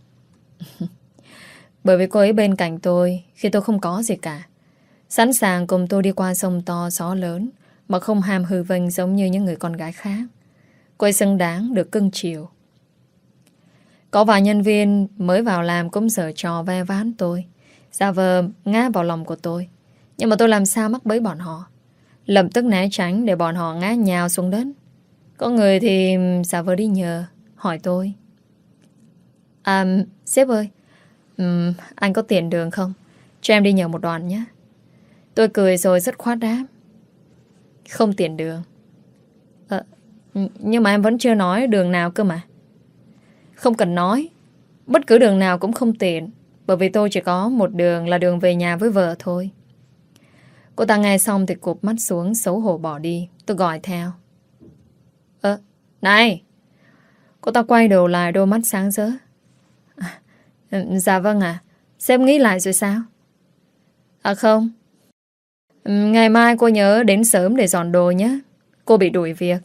Bởi vì cô ấy bên cạnh tôi khi tôi không có gì cả, sẵn sàng cùng tôi đi qua sông to gió lớn, mà không ham hư vinh giống như những người con gái khác. Cô ấy xứng đáng được cưng chiều. Có vài nhân viên mới vào làm cũng giở trò ve ván tôi, giả vờ ngã vào lòng của tôi. Nhưng mà tôi làm sao mắc bẫy bọn họ, lập tức né tránh để bọn họ ngã nhào xuống đất. Có người thì giả vờ đi nhờ, hỏi tôi. Sếp ơi, anh có tiền đường không? Cho em đi nhờ một đoạn nhé. Tôi cười rồi rất khoát đáp. Không tiền đường. Nhưng mà em vẫn chưa nói đường nào cơ mà. Không cần nói, bất cứ đường nào cũng không tiện, bởi vì tôi chỉ có một đường là đường về nhà với vợ thôi. Cô ta nghe xong thì cụp mắt xuống, xấu hổ bỏ đi. Tôi gọi theo. Này! Cô ta quay đầu lại, đôi mắt sáng rỡ. Dạ vâng ạ. Sếp nghĩ lại rồi sao? Không. Ngày mai cô nhớ đến sớm để dọn đồ nhé. Cô bị đuổi việc.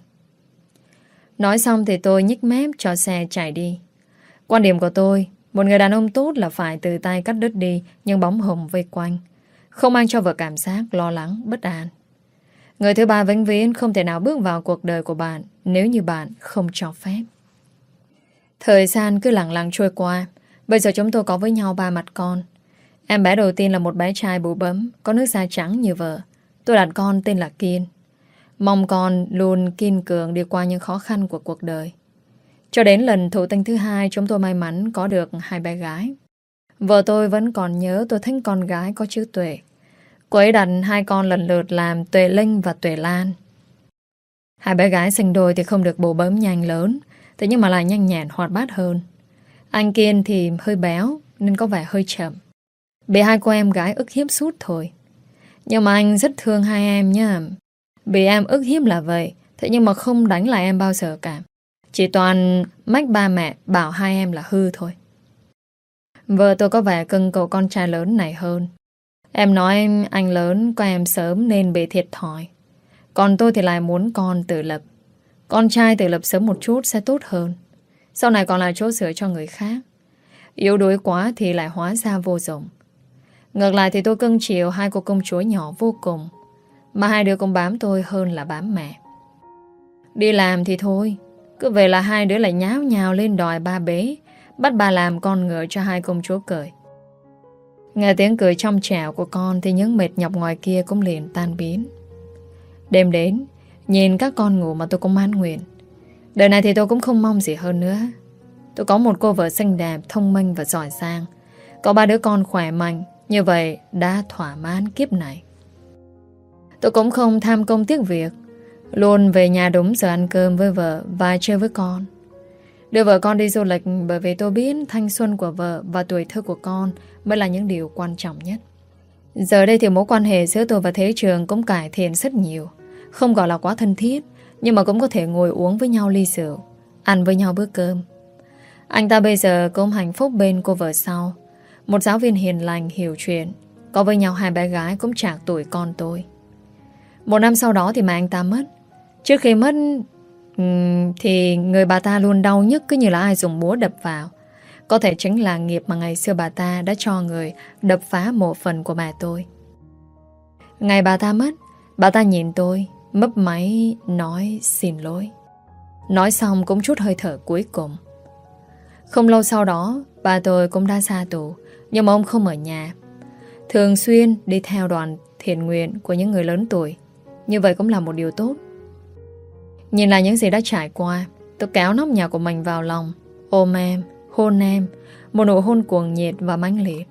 Nói xong thì tôi nhích mép cho xe chạy đi. Quan điểm của tôi, một người đàn ông tốt là phải từ tay cắt đứt đi những bóng hồng vây quanh, không mang cho vợ cảm giác lo lắng, bất an. Người thứ ba vĩnh viễn không thể nào bước vào cuộc đời của bạn nếu như bạn không cho phép. Thời gian cứ lặng lặng trôi qua. Bây giờ chúng tôi có với nhau 3 mặt con. Em bé đầu tiên là một bé trai bụ bấm, có nước da trắng như vợ. Tôi đặt con tên là Kiên. Mong con luôn kiên cường đi qua những khó khăn của cuộc đời. Cho đến lần thụ tinh thứ 2, chúng tôi may mắn có được 2 bé gái. Vợ tôi vẫn còn nhớ tôi thích con gái có chữ Tuệ. Cô ấy đặt 2 con lần lượt làm Tuệ Linh và Tuệ Lan. 2 bé gái sinh đôi thì không được bồ bấm nhanh lớn, thế nhưng mà lại nhanh nhẹn hoạt bát hơn. Anh Kiên thì hơi béo nên có vẻ hơi chậm, bị 2 cô em gái ức hiếp suốt thôi. Nhưng mà anh rất thương 2 em nha. Bị em ức hiếp là vậy, thế nhưng mà không đánh lại em bao giờ cả. Chỉ toàn mách ba mẹ bảo 2 em là hư thôi. Vợ tôi có vẻ cưng cậu con trai lớn này hơn. Em nói anh lớn có em sớm nên bị thiệt thòi. Còn tôi thì lại muốn con tự lập. Con trai tự lập sớm một chút sẽ tốt hơn, sau này còn là chỗ dựa cho người khác. Yếu đuối quá thì lại hóa ra vô dụng. Ngược lại thì tôi cưng chiều 2 cô công chúa nhỏ vô cùng, mà 2 đứa cũng bám tôi hơn là bám mẹ. Đi làm thì thôi, cứ về là 2 đứa lại nháo nhào lên đòi ba bế, bắt bà làm con ngựa cho 2 công chúa cười. Nghe tiếng cười trong trẻo của con thì những mệt nhọc ngoài kia cũng liền tan biến. Đêm đến, nhìn các con ngủ mà tôi cũng mãn nguyện. Đời này thì tôi cũng không mong gì hơn nữa. Tôi có một cô vợ xinh đẹp, thông minh và giỏi giang, có 3 đứa con khỏe mạnh. Như vậy đã thỏa mãn kiếp này. Tôi cũng không tham công tiếc việc, luôn về nhà đúng giờ ăn cơm với vợ và chơi với con. Đưa vợ con đi du lịch bởi vì tôi biết thanh xuân của vợ và tuổi thơ của con mới là những điều quan trọng nhất. Giờ đây thì mối quan hệ giữa tôi và Thế Trường cũng cải thiện rất nhiều. Không gọi là quá thân thiết, nhưng mà cũng có thể ngồi uống với nhau ly rượu, ăn với nhau bữa cơm. Anh ta bây giờ cũng hạnh phúc bên cô vợ sau, một giáo viên hiền lành hiểu chuyện, có với nhau 2 bé gái cũng chạc tuổi con tôi. 1 năm sau đó thì mẹ anh ta mất. Trước khi mất thì người bà ta luôn đau nhức cứ như là ai dùng búa đập vào. Có thể chính là nghiệp mà ngày xưa bà ta đã cho người đập phá một phần của mẹ tôi. Ngày bà ta mất, bà ta nhìn tôi, mấp máy nói xin lỗi. Nói xong cũng chút hơi thở cuối cùng. Không lâu sau đó, bà tôi cũng đã ra tù, nhưng mà ông không ở nhà, thường xuyên đi theo đoàn thiện nguyện của những người lớn tuổi. Như vậy cũng là một điều tốt. Nhìn lại những gì đã trải qua, tôi kéo nóc nhà của mình vào lòng, ôm em, hôn em, một nụ hôn cuồng nhiệt và mãnh liệt.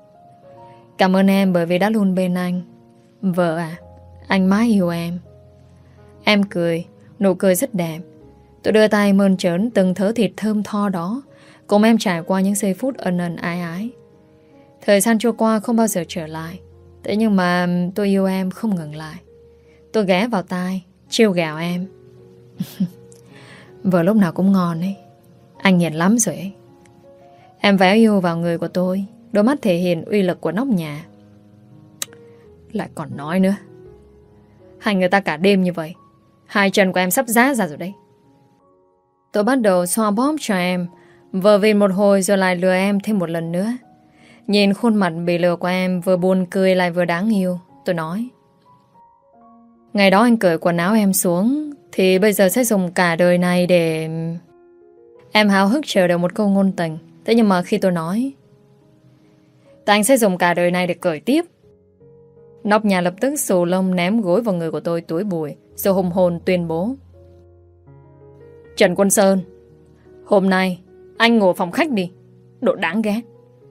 Cảm ơn em bởi vì đã luôn bên anh. Vợ à, anh mãi yêu em. Em cười, nụ cười rất đẹp. Tôi đưa tay mơn trớn từng thớ thịt thơm tho đó, cùng em trải qua những giây phút ân ân ái ái. Thời gian trôi qua không bao giờ trở lại, thế nhưng mà tôi yêu em không ngừng lại. Tôi ghé vào tai, trêu ghẹo em. Vợ lúc nào cũng ngon ấy, anh nghiện lắm rồi ấy. Em véo yêu vào người của tôi, đôi mắt thể hiện uy lực của nóc nhà. Lại còn nói nữa. Hành người ta cả đêm như vậy, hai chân của em sắp rã ra rồi đấy. Tôi bắt đầu xoa bóp cho em, vờ vịn một hồi rồi lại lừa em thêm một lần nữa. Nhìn khuôn mặt bị lừa của em vừa buồn cười lại vừa đáng yêu, tôi nói: ngày đó anh cởi quần áo em xuống, thì bây giờ sẽ dùng cả đời này để... Em háo hức chờ đợi một câu ngôn tình. Thế nhưng mà khi tôi nói thì anh sẽ dùng cả đời này để cởi tiếp, nóc nhà lập tức xù lông ném gối vào người của tôi túi bụi, rồi hùng hồn tuyên bố: Trần Quân Sơn, hôm nay anh ngồi phòng khách đi, đồ đáng ghét.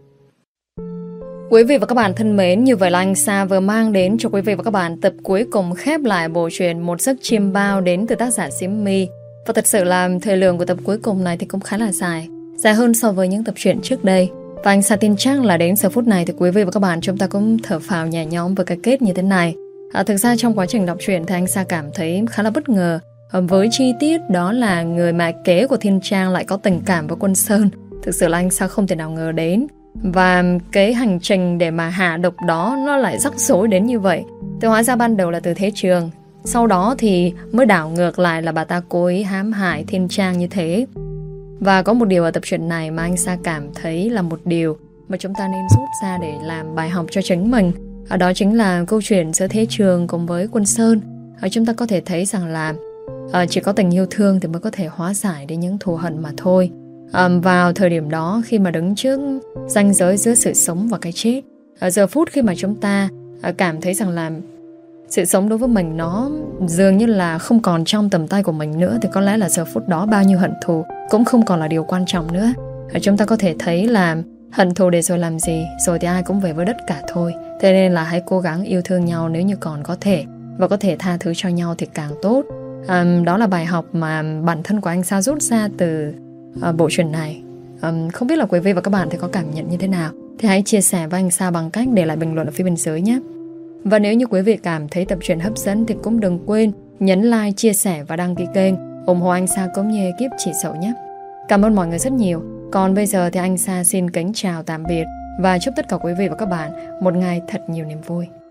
Quý vị và các bạn thân mến, như vậy là anh Sa vừa mang đến cho quý vị và các bạn tập cuối cùng khép lại bộ truyện Một Giấc Chiêm Bao đến từ tác giả Diễm My. Và thật sự là thời lượng của tập cuối cùng này thì cũng khá là dài hơn so với những tập truyện trước đây. Và anh Sa tin chắc là đến giờ phút này thì quý vị và các bạn chúng ta cũng thở phào nhẹ nhõm với cái kết như thế này. Thực ra trong quá trình đọc truyện thì anh Sa cảm thấy khá là bất ngờ với chi tiết đó là người mẹ kế của Thiên Trang lại có tình cảm với Quân Sơn. Thực sự là anh Sa không thể nào ngờ đến. Và cái hành trình để mà hạ độc đó nó lại rắc rối đến như vậy. Thì hóa ra ban đầu là từ Thế Trường, sau đó thì mới đảo ngược lại là bà ta cố ý hãm hại Thiên Trang như thế. Và có một điều ở tập truyện này mà anh Sa cảm thấy là một điều mà chúng ta nên rút ra để làm bài học cho chính mình. Đó chính là câu chuyện giữa Thế Trường cùng với Quân Sơn. Chúng ta có thể thấy rằng là chỉ có tình yêu thương thì mới có thể hóa giải đến những thù hận mà thôi. Vào thời điểm đó, khi mà đứng trước ranh giới giữa sự sống và cái chết, giờ phút khi mà chúng ta cảm thấy rằng là sự sống đối với mình nó dường như là không còn trong tầm tay của mình nữa, thì có lẽ là giờ phút đó bao nhiêu hận thù cũng không còn là điều quan trọng nữa. Chúng ta có thể thấy là hận thù để rồi làm gì, rồi thì ai cũng về với đất cả thôi. Thế nên là hãy cố gắng yêu thương nhau nếu như còn có thể, và có thể tha thứ cho nhau thì càng tốt. Đó là bài học mà bản thân của anh Sa rút ra từ bộ truyện này. Không biết là quý vị và các bạn thì có cảm nhận như thế nào, thì hãy chia sẻ với anh Sa bằng cách để lại bình luận ở phía bên dưới nhé. Và nếu như quý vị cảm thấy tập truyện hấp dẫn thì cũng đừng quên nhấn like, chia sẻ và đăng ký kênh ủng hộ anh Sa cũng như ekip Chị Dậu nhé. Cảm ơn mọi người rất nhiều. Còn bây giờ thì anh Sa xin kính chào tạm biệt và chúc tất cả quý vị và các bạn một ngày thật nhiều niềm vui.